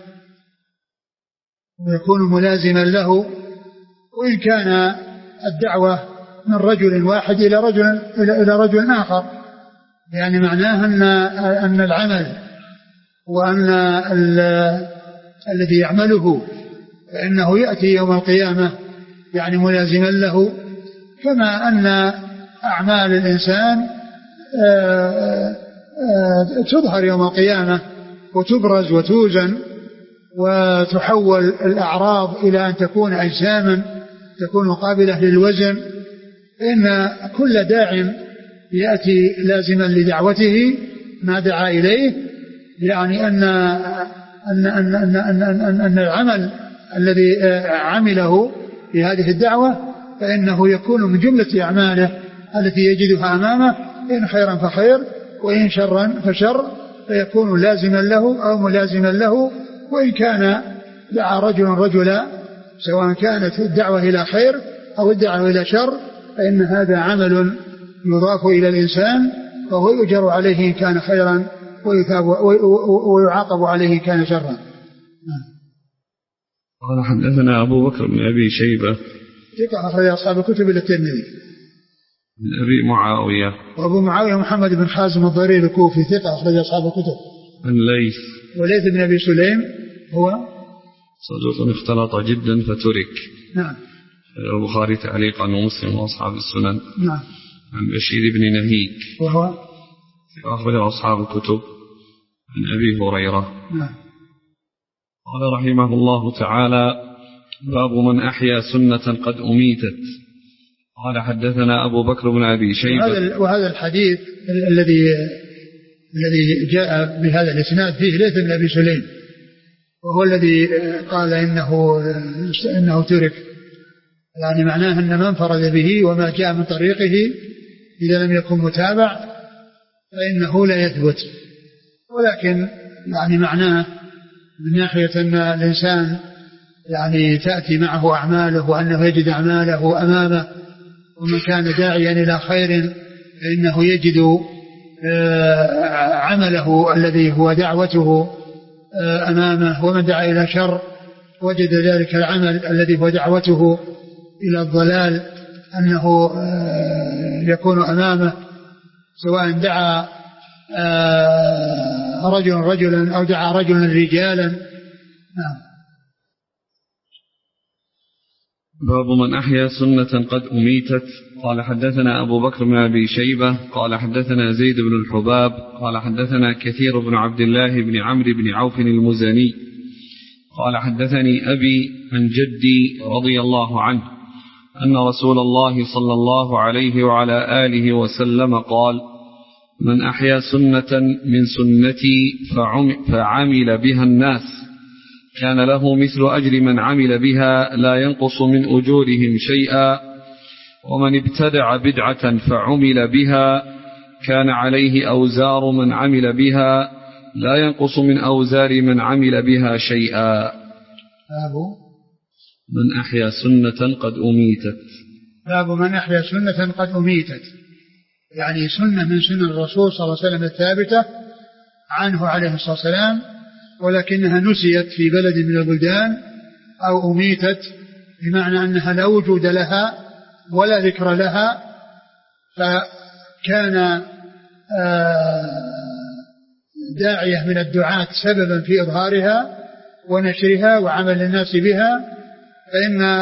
ويكون ملازما له، وإن كان الدعوة من رجل واحد إلى رجل إلى رجل آخر، يعني معناه أن أن العمل وأن الذي يعمله فإنه يأتي يوم القيامة يعني ملازما له، كما أن أعمال الإنسان تظهر يوم القيامة وتبرز وتوزن وتحول الأعراض إلى أن تكون أجساما تكون قابلة للوزن، إن كل داع يأتي لازما لدعوته ما دعا إليه، يعني أن أن أن أن أن, أن, أن العمل الذي عمله في هذه الدعوة فإنه يكون من جملة أعماله التي يجدها أمامه، إن خيرا فخير وإن شرا فشر، فيكون لازما له أو ملازما له. وإن كان دعا رجل رجلا سواء كانت الدعوة إلى خير أو الدعوة إلى شر فإن هذا عمل يضاف إلى الإنسان، فهو يؤجر عليه إن كان خيرا ويعاقب عليه إن كان شرا. قال حدثنا أبو بكر بن أبي شيبة ثقة أخرج أصحاب الكتب إلى الترمذي. من أبي معاوية وأبو معاوية محمد بن حازم الضرير الكوفي ثقة أخرج أصحاب الكتب. عن ليث وليث بن أبي سليم هو صدوق اختلط جدا فترك. نعم. البخاري تعليقا ومسلم وأصحاب السنن. نعم. عن بشير بن نهيك وهو أخرج أصحاب الكتب. عن أبي هريرة. نعم. قال رحمه الله تعالى باب من أحيا سنة قد أميتت. قال حدثنا أبو بكر بن أبي شيبة. وهذا, وهذا الحديث الذي الذي جاء بهذا الإسناد فيه ليث بن أبي سليم، وهو الذي قال إنه إنه ترك، يعني معناه أن من فرد به وما جاء من طريقه إذا لم يكن متابع فإنه لا يثبت، ولكن يعني معناه من ناحية أن الإنسان يعني تأتي معه أعماله وأنه يجد أعماله أمامه، ومن كان داعيا إلى خير فإنه يجد عمله الذي هو دعوته أمامه، ومن دعا إلى شر وجد ذلك العمل الذي هو دعوته إلى الضلال أنه يكون أمامه سواء دعا رجل رجلا أو دعا رجلا رجالا. نعم. باب من أحيا سنة قد أميتت. قال حدثنا أبو بكر بن أبي شيبة قال حدثنا زيد بن الحباب قال حدثنا كثير بن عبد الله بن عمرو بن عوف المزني قال حدثني أبي عن جدي رضي الله عنه أن رسول الله صلى الله عليه وعلى آله وسلم قال: من أحيا سنة من سنتي فعمل بها الناس كان له مثل أجر من عمل بها لا ينقص من أجورهم شيئا، ومن ابتدع بدعة فعمل بها كان عليه أوزار من عمل بها لا ينقص من أوزار من عمل بها شيئا. من أحيا سنة قد أميتت. باب من أحيا سنة قد أميتت، يعني سنة من سنن الرسول صلى الله عليه وسلم الثابتة عنه عليه الصلاة والسلام، ولكنها نسيت في بلد من البلدان أو أميتت، بمعنى أنها لا وجود لها ولا ذكر لها، فكان داعية من الدعاة سببا في إظهارها ونشرها وعمل الناس بها، فإن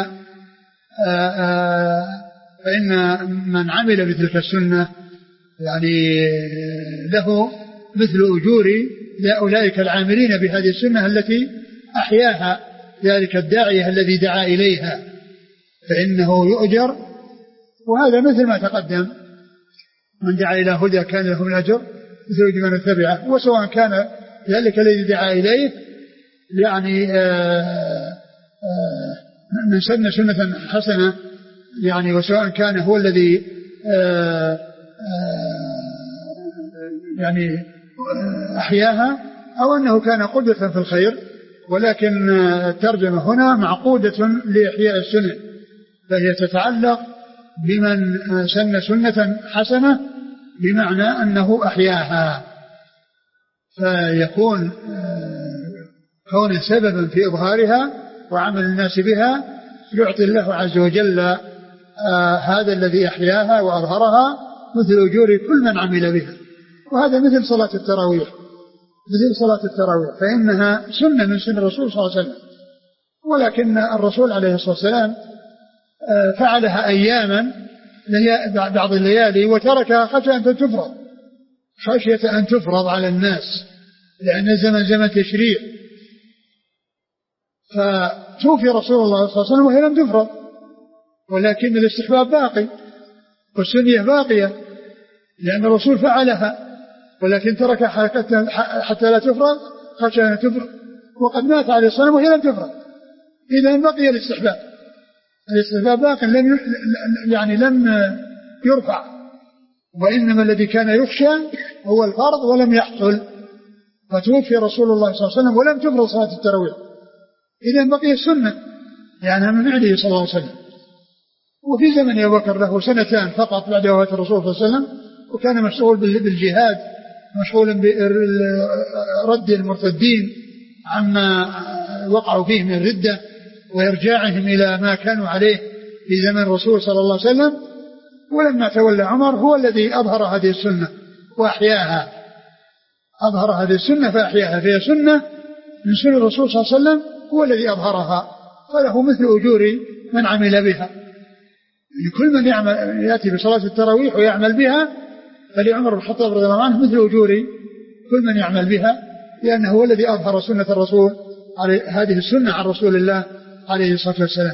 فإن من عمل بتلك السنة يعني له مثل أجور لأولئك العاملين بهذه السنة التي أحياها ذلك الداعية الذي دعا إليها، فإنه يؤجر. وهذا مثل ما تقدم، من دعا إلى هدى كان له الأجر مثل أجر من اتبعه، وسواء كان ذلك الذي دعا إليه يعني آآ آآ من سن سنة حسنة، يعني وسواء كان هو الذي آآ آآ يعني أحياها أو أنه كان قدوة في الخير، ولكن الترجمة هنا معقودة لإحياء السنة، فهي تتعلق بمن سن سنة حسنة بمعنى أنه أحياها، فيكون كون سببا في إظهارها وعمل الناس بها يعطي الله عز وجل هذا الذي أحياها وأظهرها مثل أجور كل من عمل بها. وهذا مثل صلاة التراويح، مثل صلاة التراويح فإنها سنة من سنة الرسول صلى الله عليه وسلم، ولكن الرسول عليه الصلاة والسلام فعلها أياما بعض الليالي وتركها خشية أن تفرض خشية أن تفرض على الناس، لأن الزمن زمن تشريع، فتوفي رسول الله صلى الله عليه وسلم وهي لم تفرض، ولكن الاستحباب باقي والسنية باقية، لأن الرسول فعلها ولكن تركها حتى لا تفرض خشية أن تفرض، وقد مات عليه الصلاة والسلام وهي لم تفرض، إذن بقي الاستحباب، الاستحباب باقي لم يعني لم يرفع، وإنما الذي كان يخشى هو الفرض ولم يحصل، فتوفي رسول الله صلى الله عليه وسلم ولم تفرض صلاة التراويح، إذن بقي السنة يعني من فعله صلى الله عليه وسلم. وفي زمن أبي بكر له سنتان فقط بعد وفاة الرسول صلى الله عليه وسلم، وكان مشغول بالجهاد، مشغول برد المرتدين عما وقعوا فيه من الردة وإرجاعهم إلى ما كانوا عليه في زمن الرسول صلى الله عليه وسلم. ولما تولى عمر هو الذي أظهر هذه السنة وأحياها، أظهر هذه السنة فأحياها، فهي سنة من سنة الرسول صلى الله عليه وسلم، هو الذي أظهرها، فله مثل أجور من عمل بها. يعني كل من يعمل يأتي بصلاة التراويح ويعمل بها فلعمر بن الخطاب رضي الله عنه مثل أجور كل من يعمل بها، لأنه هو الذي أظهر سنة الرسول عليه، هذه السنة عن رسول الله عليه الصلاة والسلام.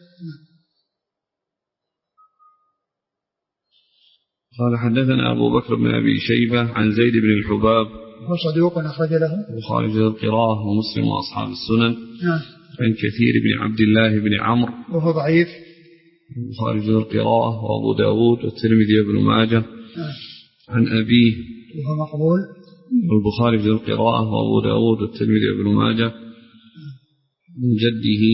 قال حدثنا أبو بكر بن أبي شيبة عن زيد بن الحباب هو صدوق أخرج له البخاري في القراءة ومسلم وأصحاب السنن. نعم. عن كثير بن عبد الله بن عمرو وهو ضعيف، البخاري في القراءة وأبو داود والترمذي وابن ماجه. نعم. عن أبيه وهو مقبول، البخاري في القراءة وأبو داود والترمذي وابن ماجه. من جده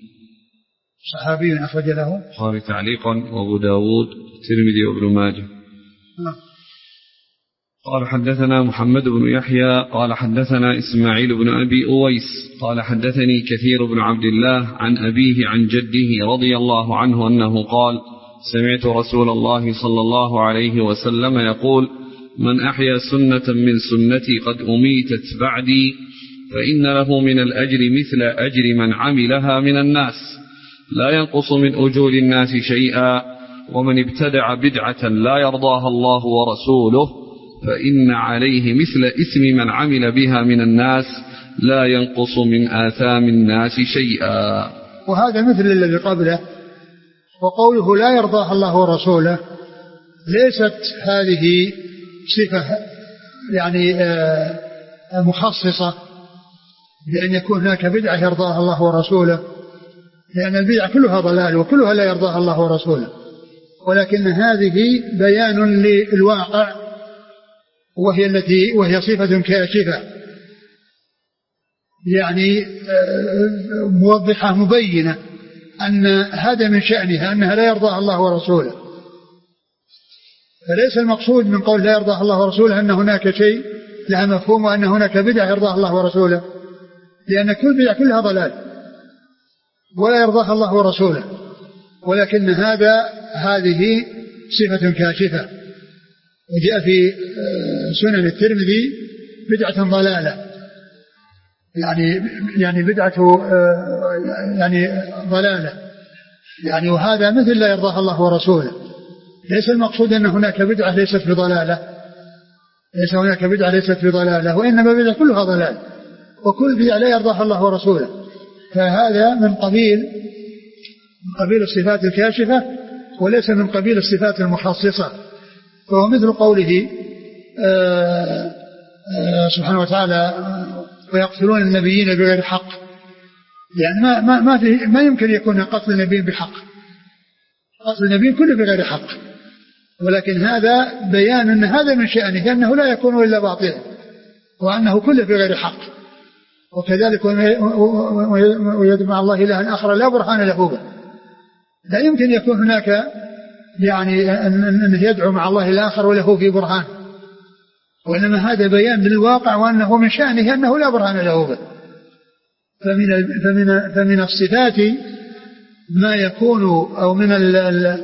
صحابي أخرج له البخاري تعليقا وأبو داود والترمذي وابن ماجه. نعم. قال حدثنا محمد بن يحيى قال حدثنا إسماعيل بن أبي أويس قال حدثني كثير بن عبد الله عن أبيه عن جده رضي الله عنه أنه قال: سمعت رسول الله صلى الله عليه وسلم يقول: من أحيا سنة من سنتي قد أميتت بعدي فإن له من الأجر مثل أجر من عملها من الناس لا ينقص من أجور الناس شيئا، ومن ابتدع بدعة لا يرضاها الله ورسوله فإن عليه مثل إثم من عمل بها من الناس لا ينقص من آثام الناس شيئا. وهذا مثل الذي قبله. وقوله لا يرضاها الله ورسوله ليست هذه صفة يعني مخصصة بأن يكون هناك بدعة يرضاها الله ورسوله، لأن البدعة كلها ضلال وكلها لا يرضاها الله ورسوله، ولكن هذه بيان للواقع وهي التي وهي صفة كاشفة يعني موضحة مبينة أن هذا من شأنها أنها لا يرضاها الله ورسوله. فليس المقصود من قول لا يرضاها الله ورسوله أن هناك شيء لها مفهوم وأن هناك بدعة يرضاها الله ورسوله، لأن كل بدعة كلها ضلال ولا يرضاها الله ورسوله، ولكن هذا هذه صفة كاشفة. وجاء في سنن الترمذي بدعة ضلالة يعني يعني بدعة يعني ضلالة يعني، وهذا مثل لا يرضاها الله ورسوله. ليس المقصود أن هناك بدعة ليست بضلالة، ليس هناك بدعة ليست بضلالة، وإنما بدعة كلها ضلال وكل بدعة لا يرضاها الله ورسوله. فهذا من قبيل من قبيل الصفات الكاشفة وليس من قبيل الصفات المخصصة. فهو مثل قوله آآ آآ سبحانه وتعالى: ويقتلون النبيين بغير حق. يعني ما ما ما, في ما يمكن يكون قتل النبي بحق، قتل النبي كله بغير حق، ولكن هذا بيان أن هذا من شأنه أنه لا يكون إلا باطلا وأنه كله بغير حق. وكذلك ويدعو مع الله إلها آخر لا برهان له به. لا يمكن يكون هناك يعني أن يدعو مع الله الآخر وله في برهان، وإنما هذا بيان للواقع وأنه من شأنه أنه لا برهان له به. فمن فمن فمن الصفات ما يكون أو من ال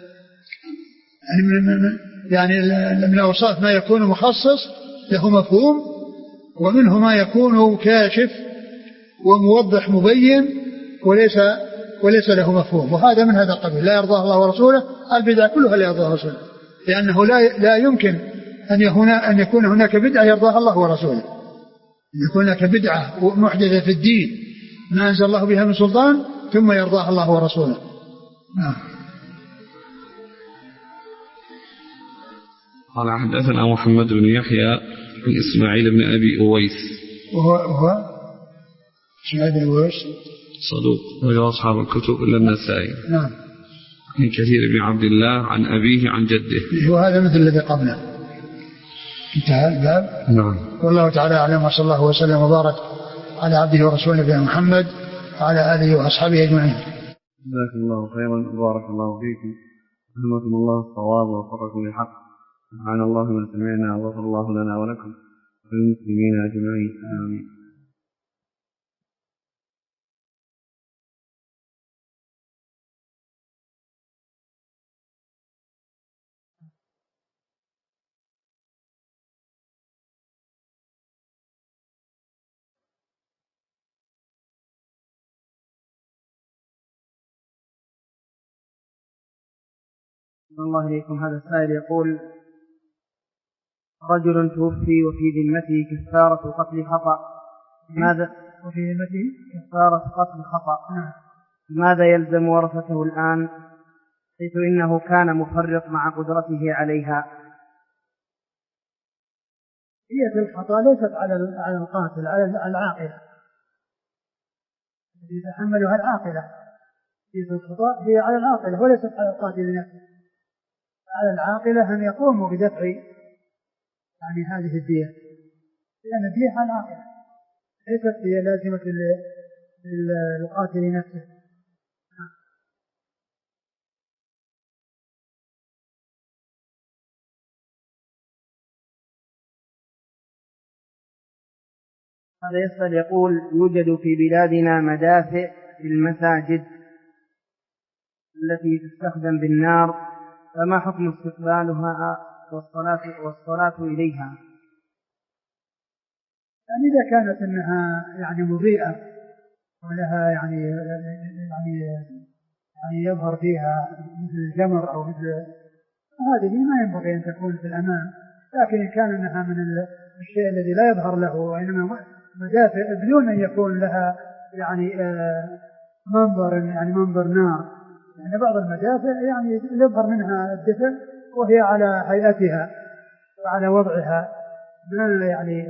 يعني من الأوصاف ما يكون مخصص له مفهوم، ومنه ما يكون كاشف وموضح مبين وليس وليس له مفهوم، وهذا من هذا القبيل. لا يرضاه الله ورسوله البدع كلها لا يرضاها رسوله، لأنه لا لا يمكن أن يكون أن يكون هناك بدعة يرضاها الله ورسوله، أن يكون هناك بدعة محدثة في الدين ما أنزل الله بها من سلطان ثم يرضاها الله ورسوله. نعم. قال: حدثنا محمد بن يحيى بن إسماعيل بن أبي أويس، وهو وهو إسماعيل بن أويس صدوق وهو أصحاب الكتب إلا النسائي. نعم. من كثير بن عبد الله عن أبيه عن جده، وهذا مثل الذي قبله. انتهى الباب. نعم. والله تعالى أعلم، وصلى الله وسلم وبارك على عبده ورسوله نبينا محمد وعلى آله وأصحابه أجمعين. جزاكم الله خيرا وبارك الله فيكم، رحمكم الله الصواب ووفقكم للحق، سبحان الله ما سمعنا وغفر الله لنا ولكم وللمسلمين أجمعين، آمين. الله إليكم. هذا السائل يقول: رجل توفي وفي ذمته كفارة قتل خطأ، ماذا وفي ذمته كفارة قتل خطأ ماذا يلزم ورثته الآن، حيث إنه كان مفرط مع قدرته عليها؟ هي الخطأ ليست على على القاتل، على العاقلة التي تحملها العاقلة. هي الخطأ هي على العاقلة وليست على القاتل نفسه. على العاقلة أن يقوموا بدفع يعني هذه الدية، لأن الدية على العاقلة ليست هي لازمة للقاتل نفسه. هذا يسأل يقول: يوجد في بلادنا مدافع في المساجد التي تستخدم بالنار، فما حكم استقبالها والصلاة, والصلاة إليها؟ يعني إذا كانت أنها يعني مضيئة ولها يعني يعني يعني يظهر فيها مثل الجمر أو مثل هذه ما ينبغي أن تكون في الأمام. لكن إن كان أنها من الشيء الذي لا يظهر له وإنما مدافع بدون أن يكون لها يعني منظر يعني منظر نار، يعني بعض المدافع يعني يظهر منها الدفء وهي على هيئتها وعلى وضعها، ما يعني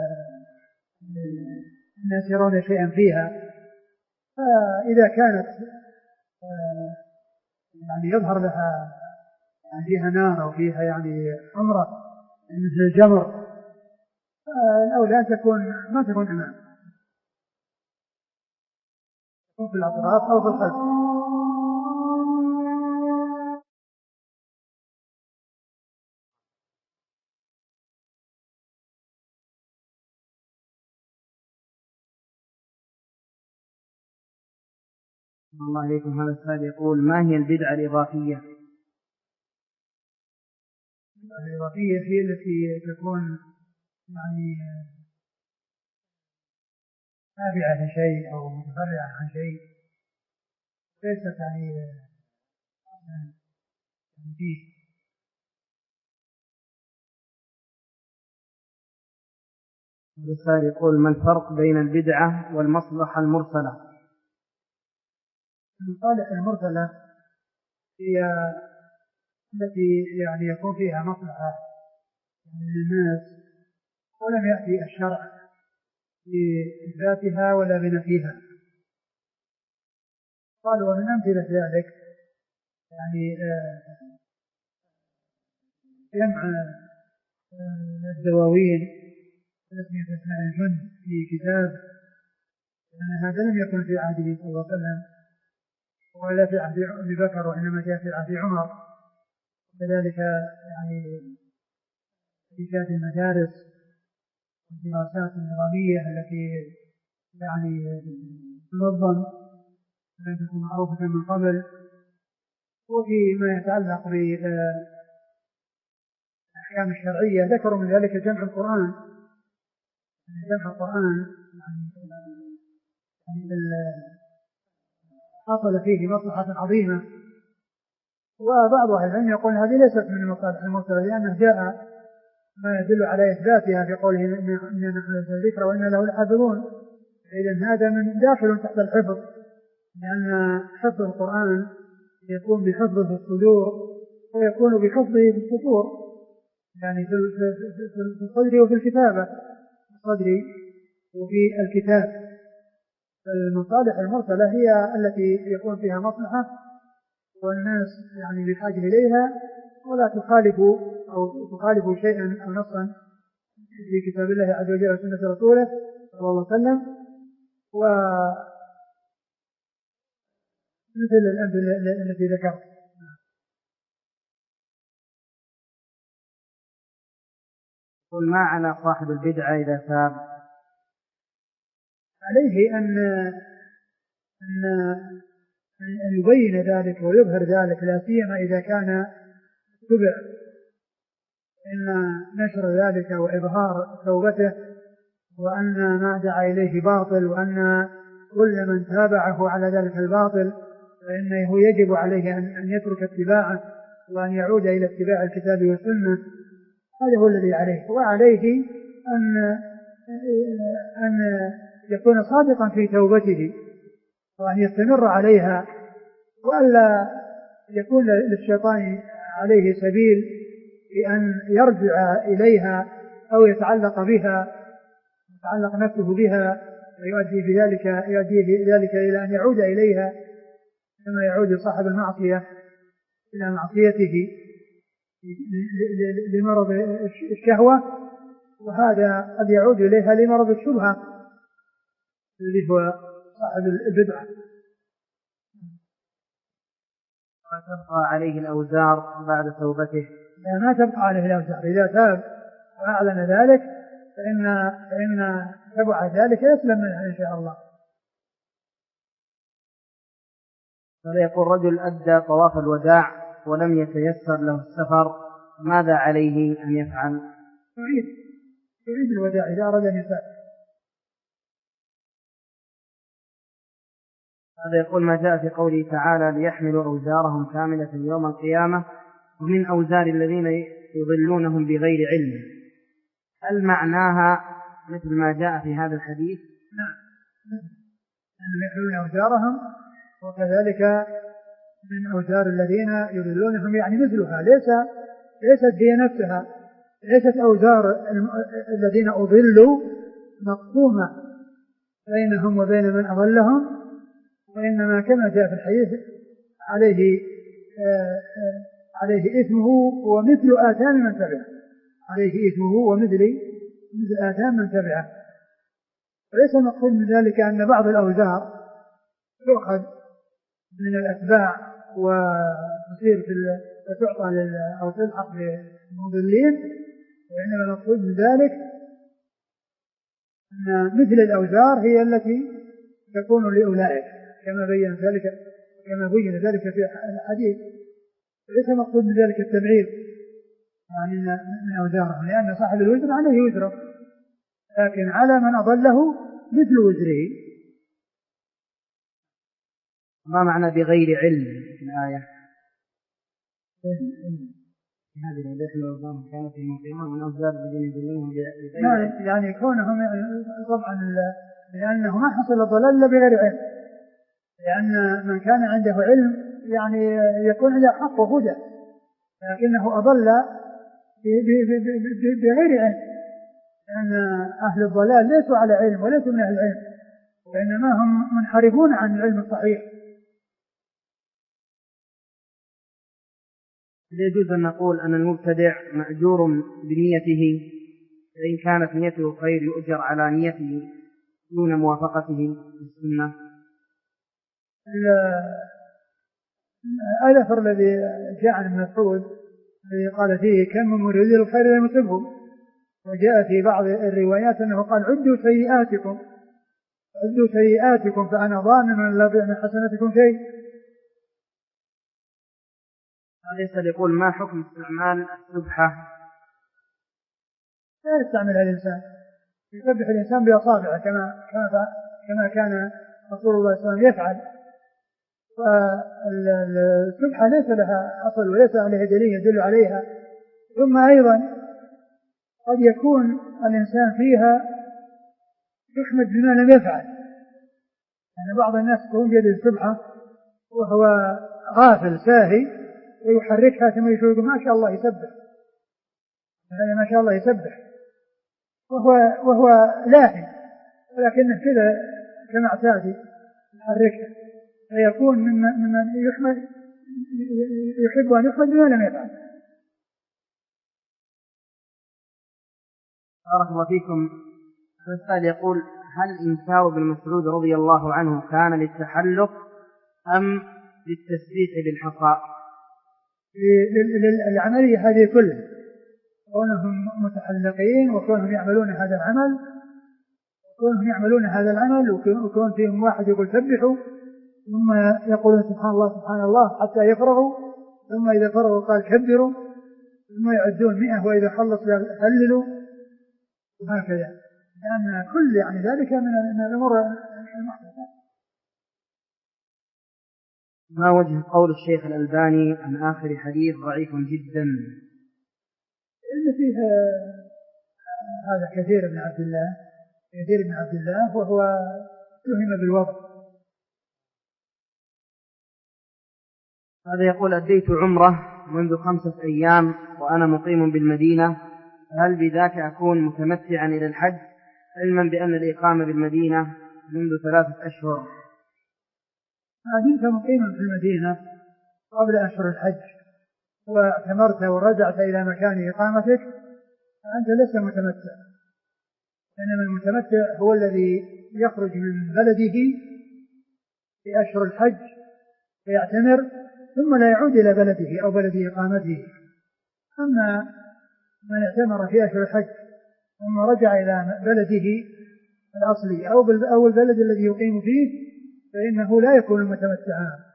الناس يرون شيئا فيها. فإذا كانت يعني يظهر لها يعني فيها نار أو فيها يعني حمرة مثل الجمر، الأولى أن تكون ما تكون أمام، تكون في الأطراف أو في الخلف. الله عليكم. هذا السؤال يقول: ما هي البدعة الإضافية؟ الإضافية هي التي تكون يعني تابعة لشيء أو متفرعة عن شيء، ليست يعني فيه. السؤال يقول: ما الفرق بين البدعة والمصلحة المرسلة؟ المصالح المرسلة هي التي يعني يكون فيها مصلحة للناس ولم يأتي الشرع بإثباتها ولا بنفيها. قالوا ومن أمثلة ذلك يعني جمع الدواوين التي تسمع الجن في كتاب، لأن هذا لم يكن في عهده صلى الله عليه وسلم ولا في عهد أبي بكر، وإنما جاء في عهد عمر. وكذلك يعني إنشاء المدارس والدراسات النظامية التي يعني تنظم ولم تكن معروفة من قبل. وفيما يتعلق بالأحكام الشرعية ذكروا من ذلك جمع القرآن، جمع القرآن يعني حصل فيه مصلحة عظيمة. وبعض أهل العلم يقول هذه ليست من المصالح المرسلة، لأنه جاء ما يدل على إثباتها في قوله إننا نحن نزلنا الذكر وإنا له لحافظون. إذن هذا من داخل تحت الحفظ، لأن حفظ القرآن يكون بحفظه في الصدور ويكون بحفظه في السطور، يعني في الصدر وفي الكتابة، في الصدر وفي الكتاب. فالمصالح المرسلة هي التي يكون فيها مصلحة والناس يعني بحاجة إليها، ولا تخالف أو تخالف شيئا أو نصا في كتاب الله عز وجل وسنة رسوله صلى الله عليه وسلم. ومثل الأمثلة التي ذكرت. قل ما على صاحب البدعة إذا تاب؟ عليه أن أن أن يبين ذلك ويظهر ذلك، لا سيما إذا كان تبع، إن نشر ذلك وإظهار توبته وأن ما دعا إليه باطل، وأن كل من تابعه على ذلك الباطل فإنه يجب عليه أن يترك اتباعه وأن يعود إلى اتباع الكتاب والسنة. هذا هو الذي عليه. وعليه أن أن يكون صادقا في توبته وأن يستمر عليها، وألا يكون للشيطان عليه سبيل بأن يرجع إليها أو يتعلق بها، يتعلق نفسه بها ويؤدي بذلك يؤدي ذلك إلى أن يعود إليها كما يعود صاحب المعصية إلى معصيته لمرض الشهوة، وهذا قد يعود إليها لمرض الشبهة الذي هو صاحب البدعة. وتبقى عليه الأوزار بعد توبته؟ لا، ما تبقى عليه الأوزار. إذا تاب وأعلن ذلك فإن فإن تبع ذلك يسلم منه إن شاء الله. هذا يقول رجل أدى طواف الوداع ولم يتيسر له السفر، ماذا عليه أن يفعل؟ يعيد يعيد الوداع إذا أراد أن يسافر. هذا يقول ما جاء في قوله تعالى ليحملوا أوزارهم كاملة يوم القيامة ومن أوزار الذين يضلونهم بغير علم، هل معناها مثل ما جاء في هذا الحديث؟ نعم، أنهم يحملون أوزارهم وكذلك من أوزار الذين يضلونهم، يعني مثلها، ليس ليست هي نفسها، ليست أوزار الذين أضلوا مقسومة بينهم وبين من أضلهم، وإنما كما جاء في الحديث عليه آآ آآ عليه إثمه ومثل آثام من تبعه، عليه إثمه ومثل مثل آثام من تبعه. وليس المقصود من ذلك أن بعض الأوزار تؤخذ من الأتباع وتصير في تعطى أو تلحق بالمضلين، وإنما المقصود من ذلك أن مثل الأوزار هي التي تكون لأولئك كما بين ذلك كما بين ذلك في الحديث. ليس المقصود من ذلك التبعير يعني من أوزارهم، لأن صاحب الوزر عليه وزره، لكن على من أضله مثل وزره. ما معنى بغير علم في الآية؟ هذه الذين يضلون كانوا في مقيمة من أوزار الذين يضلونهم بغير علم، يعني كونهم طبعا لأنه ما حصل الضلال إلا بغير علم، لأن من كان عنده علم يعني يكون عنده حق وهدى، لكنه أضل بغير علم، لأن أهل الضلال ليسوا على علم وليسوا من أهل العلم، وإنما هم منحرفون عن العلم الصحيح. يجوز أن نقول أن المبتدع مأجور بنيته، فإن كانت نيته خير يؤجر على نيته دون موافقته للسنة. الأثر الذي جاء عن ابن مسعود الذي قال فيه كم من مريد الخير لم يصبه، وجاء في بعض الروايات أنه قال عدوا سيئاتكم عدوا سيئاتكم فأنا ضامن أن لا يضيع من حسناتكم شيء. هذا يسأل يقول ما حكم استعمال السبحة؟ لا يستعملها الإنسان، يسبح الإنسان بأصابعه كما كما كان رسول الله صلى الله عليه وسلم يفعل، والسبحة ليس لها أصل وليس عليها دليل يدل عليها. ثم أيضا قد يكون الإنسان فيها يحمد بما لم يفعل، يعني بعض الناس يكون بيده السبحة وهو غافل ساهي ويحركها ثم يقول ما شاء الله يسبح، هذا ما شاء الله يسبح وهو وهو لاهي، ولكنه كذا كما اعتاد يحركها، فيكون ممن يحمد يحب أن يحمد بما لم يفعل. بارك الله فيكم. السؤال يقول هل إنكار ابن مسعود رضي الله عنه كان للتحلق أم للتسبيح بالحصى؟ للعملية هذه كلها، كونهم متحلقين وكونهم يعملون هذا العمل وكونهم يعملون هذا العمل وكون فيهم واحد يقول سبحوا ثم يقولون سبحان الله سبحان الله حتى يفرغوا، ثم إذا فرغوا قال كبروا، ثم يعدون مئة وإذا خلص يهللوا، وهكذا، لأن كل يعني ذلك من الأمور المحدثة. ما وجه قول الشيخ الألباني عن آخر حديث ضعيف جدا؟ إن فيه هذا كثير بن عبد الله كثير بن عبد الله وهو اتهم بالوضع. هذا يقول أديت عمرة منذ خمسة أيام وأنا مقيم بالمدينة، هل بذاك أكون متمتعا إلى الحج علما بأن الإقامة بالمدينة منذ ثلاثة أشهر؟ أنت مقيما في المدينة قبل أشهر الحج واعتمرت ورجعت إلى مكان إقامتك فأنت لست متمتع، إنما المتمتع هو الذي يخرج من بلده في أشهر الحج ويعتمر ثم لا يعود إلى بلده أو بلد إقامته. أما من اعتمر في أشهر الحج ثم رجع إلى بلده الأصلي أو البلد الذي يقيم فيه فإنه لا يكون متمتعا.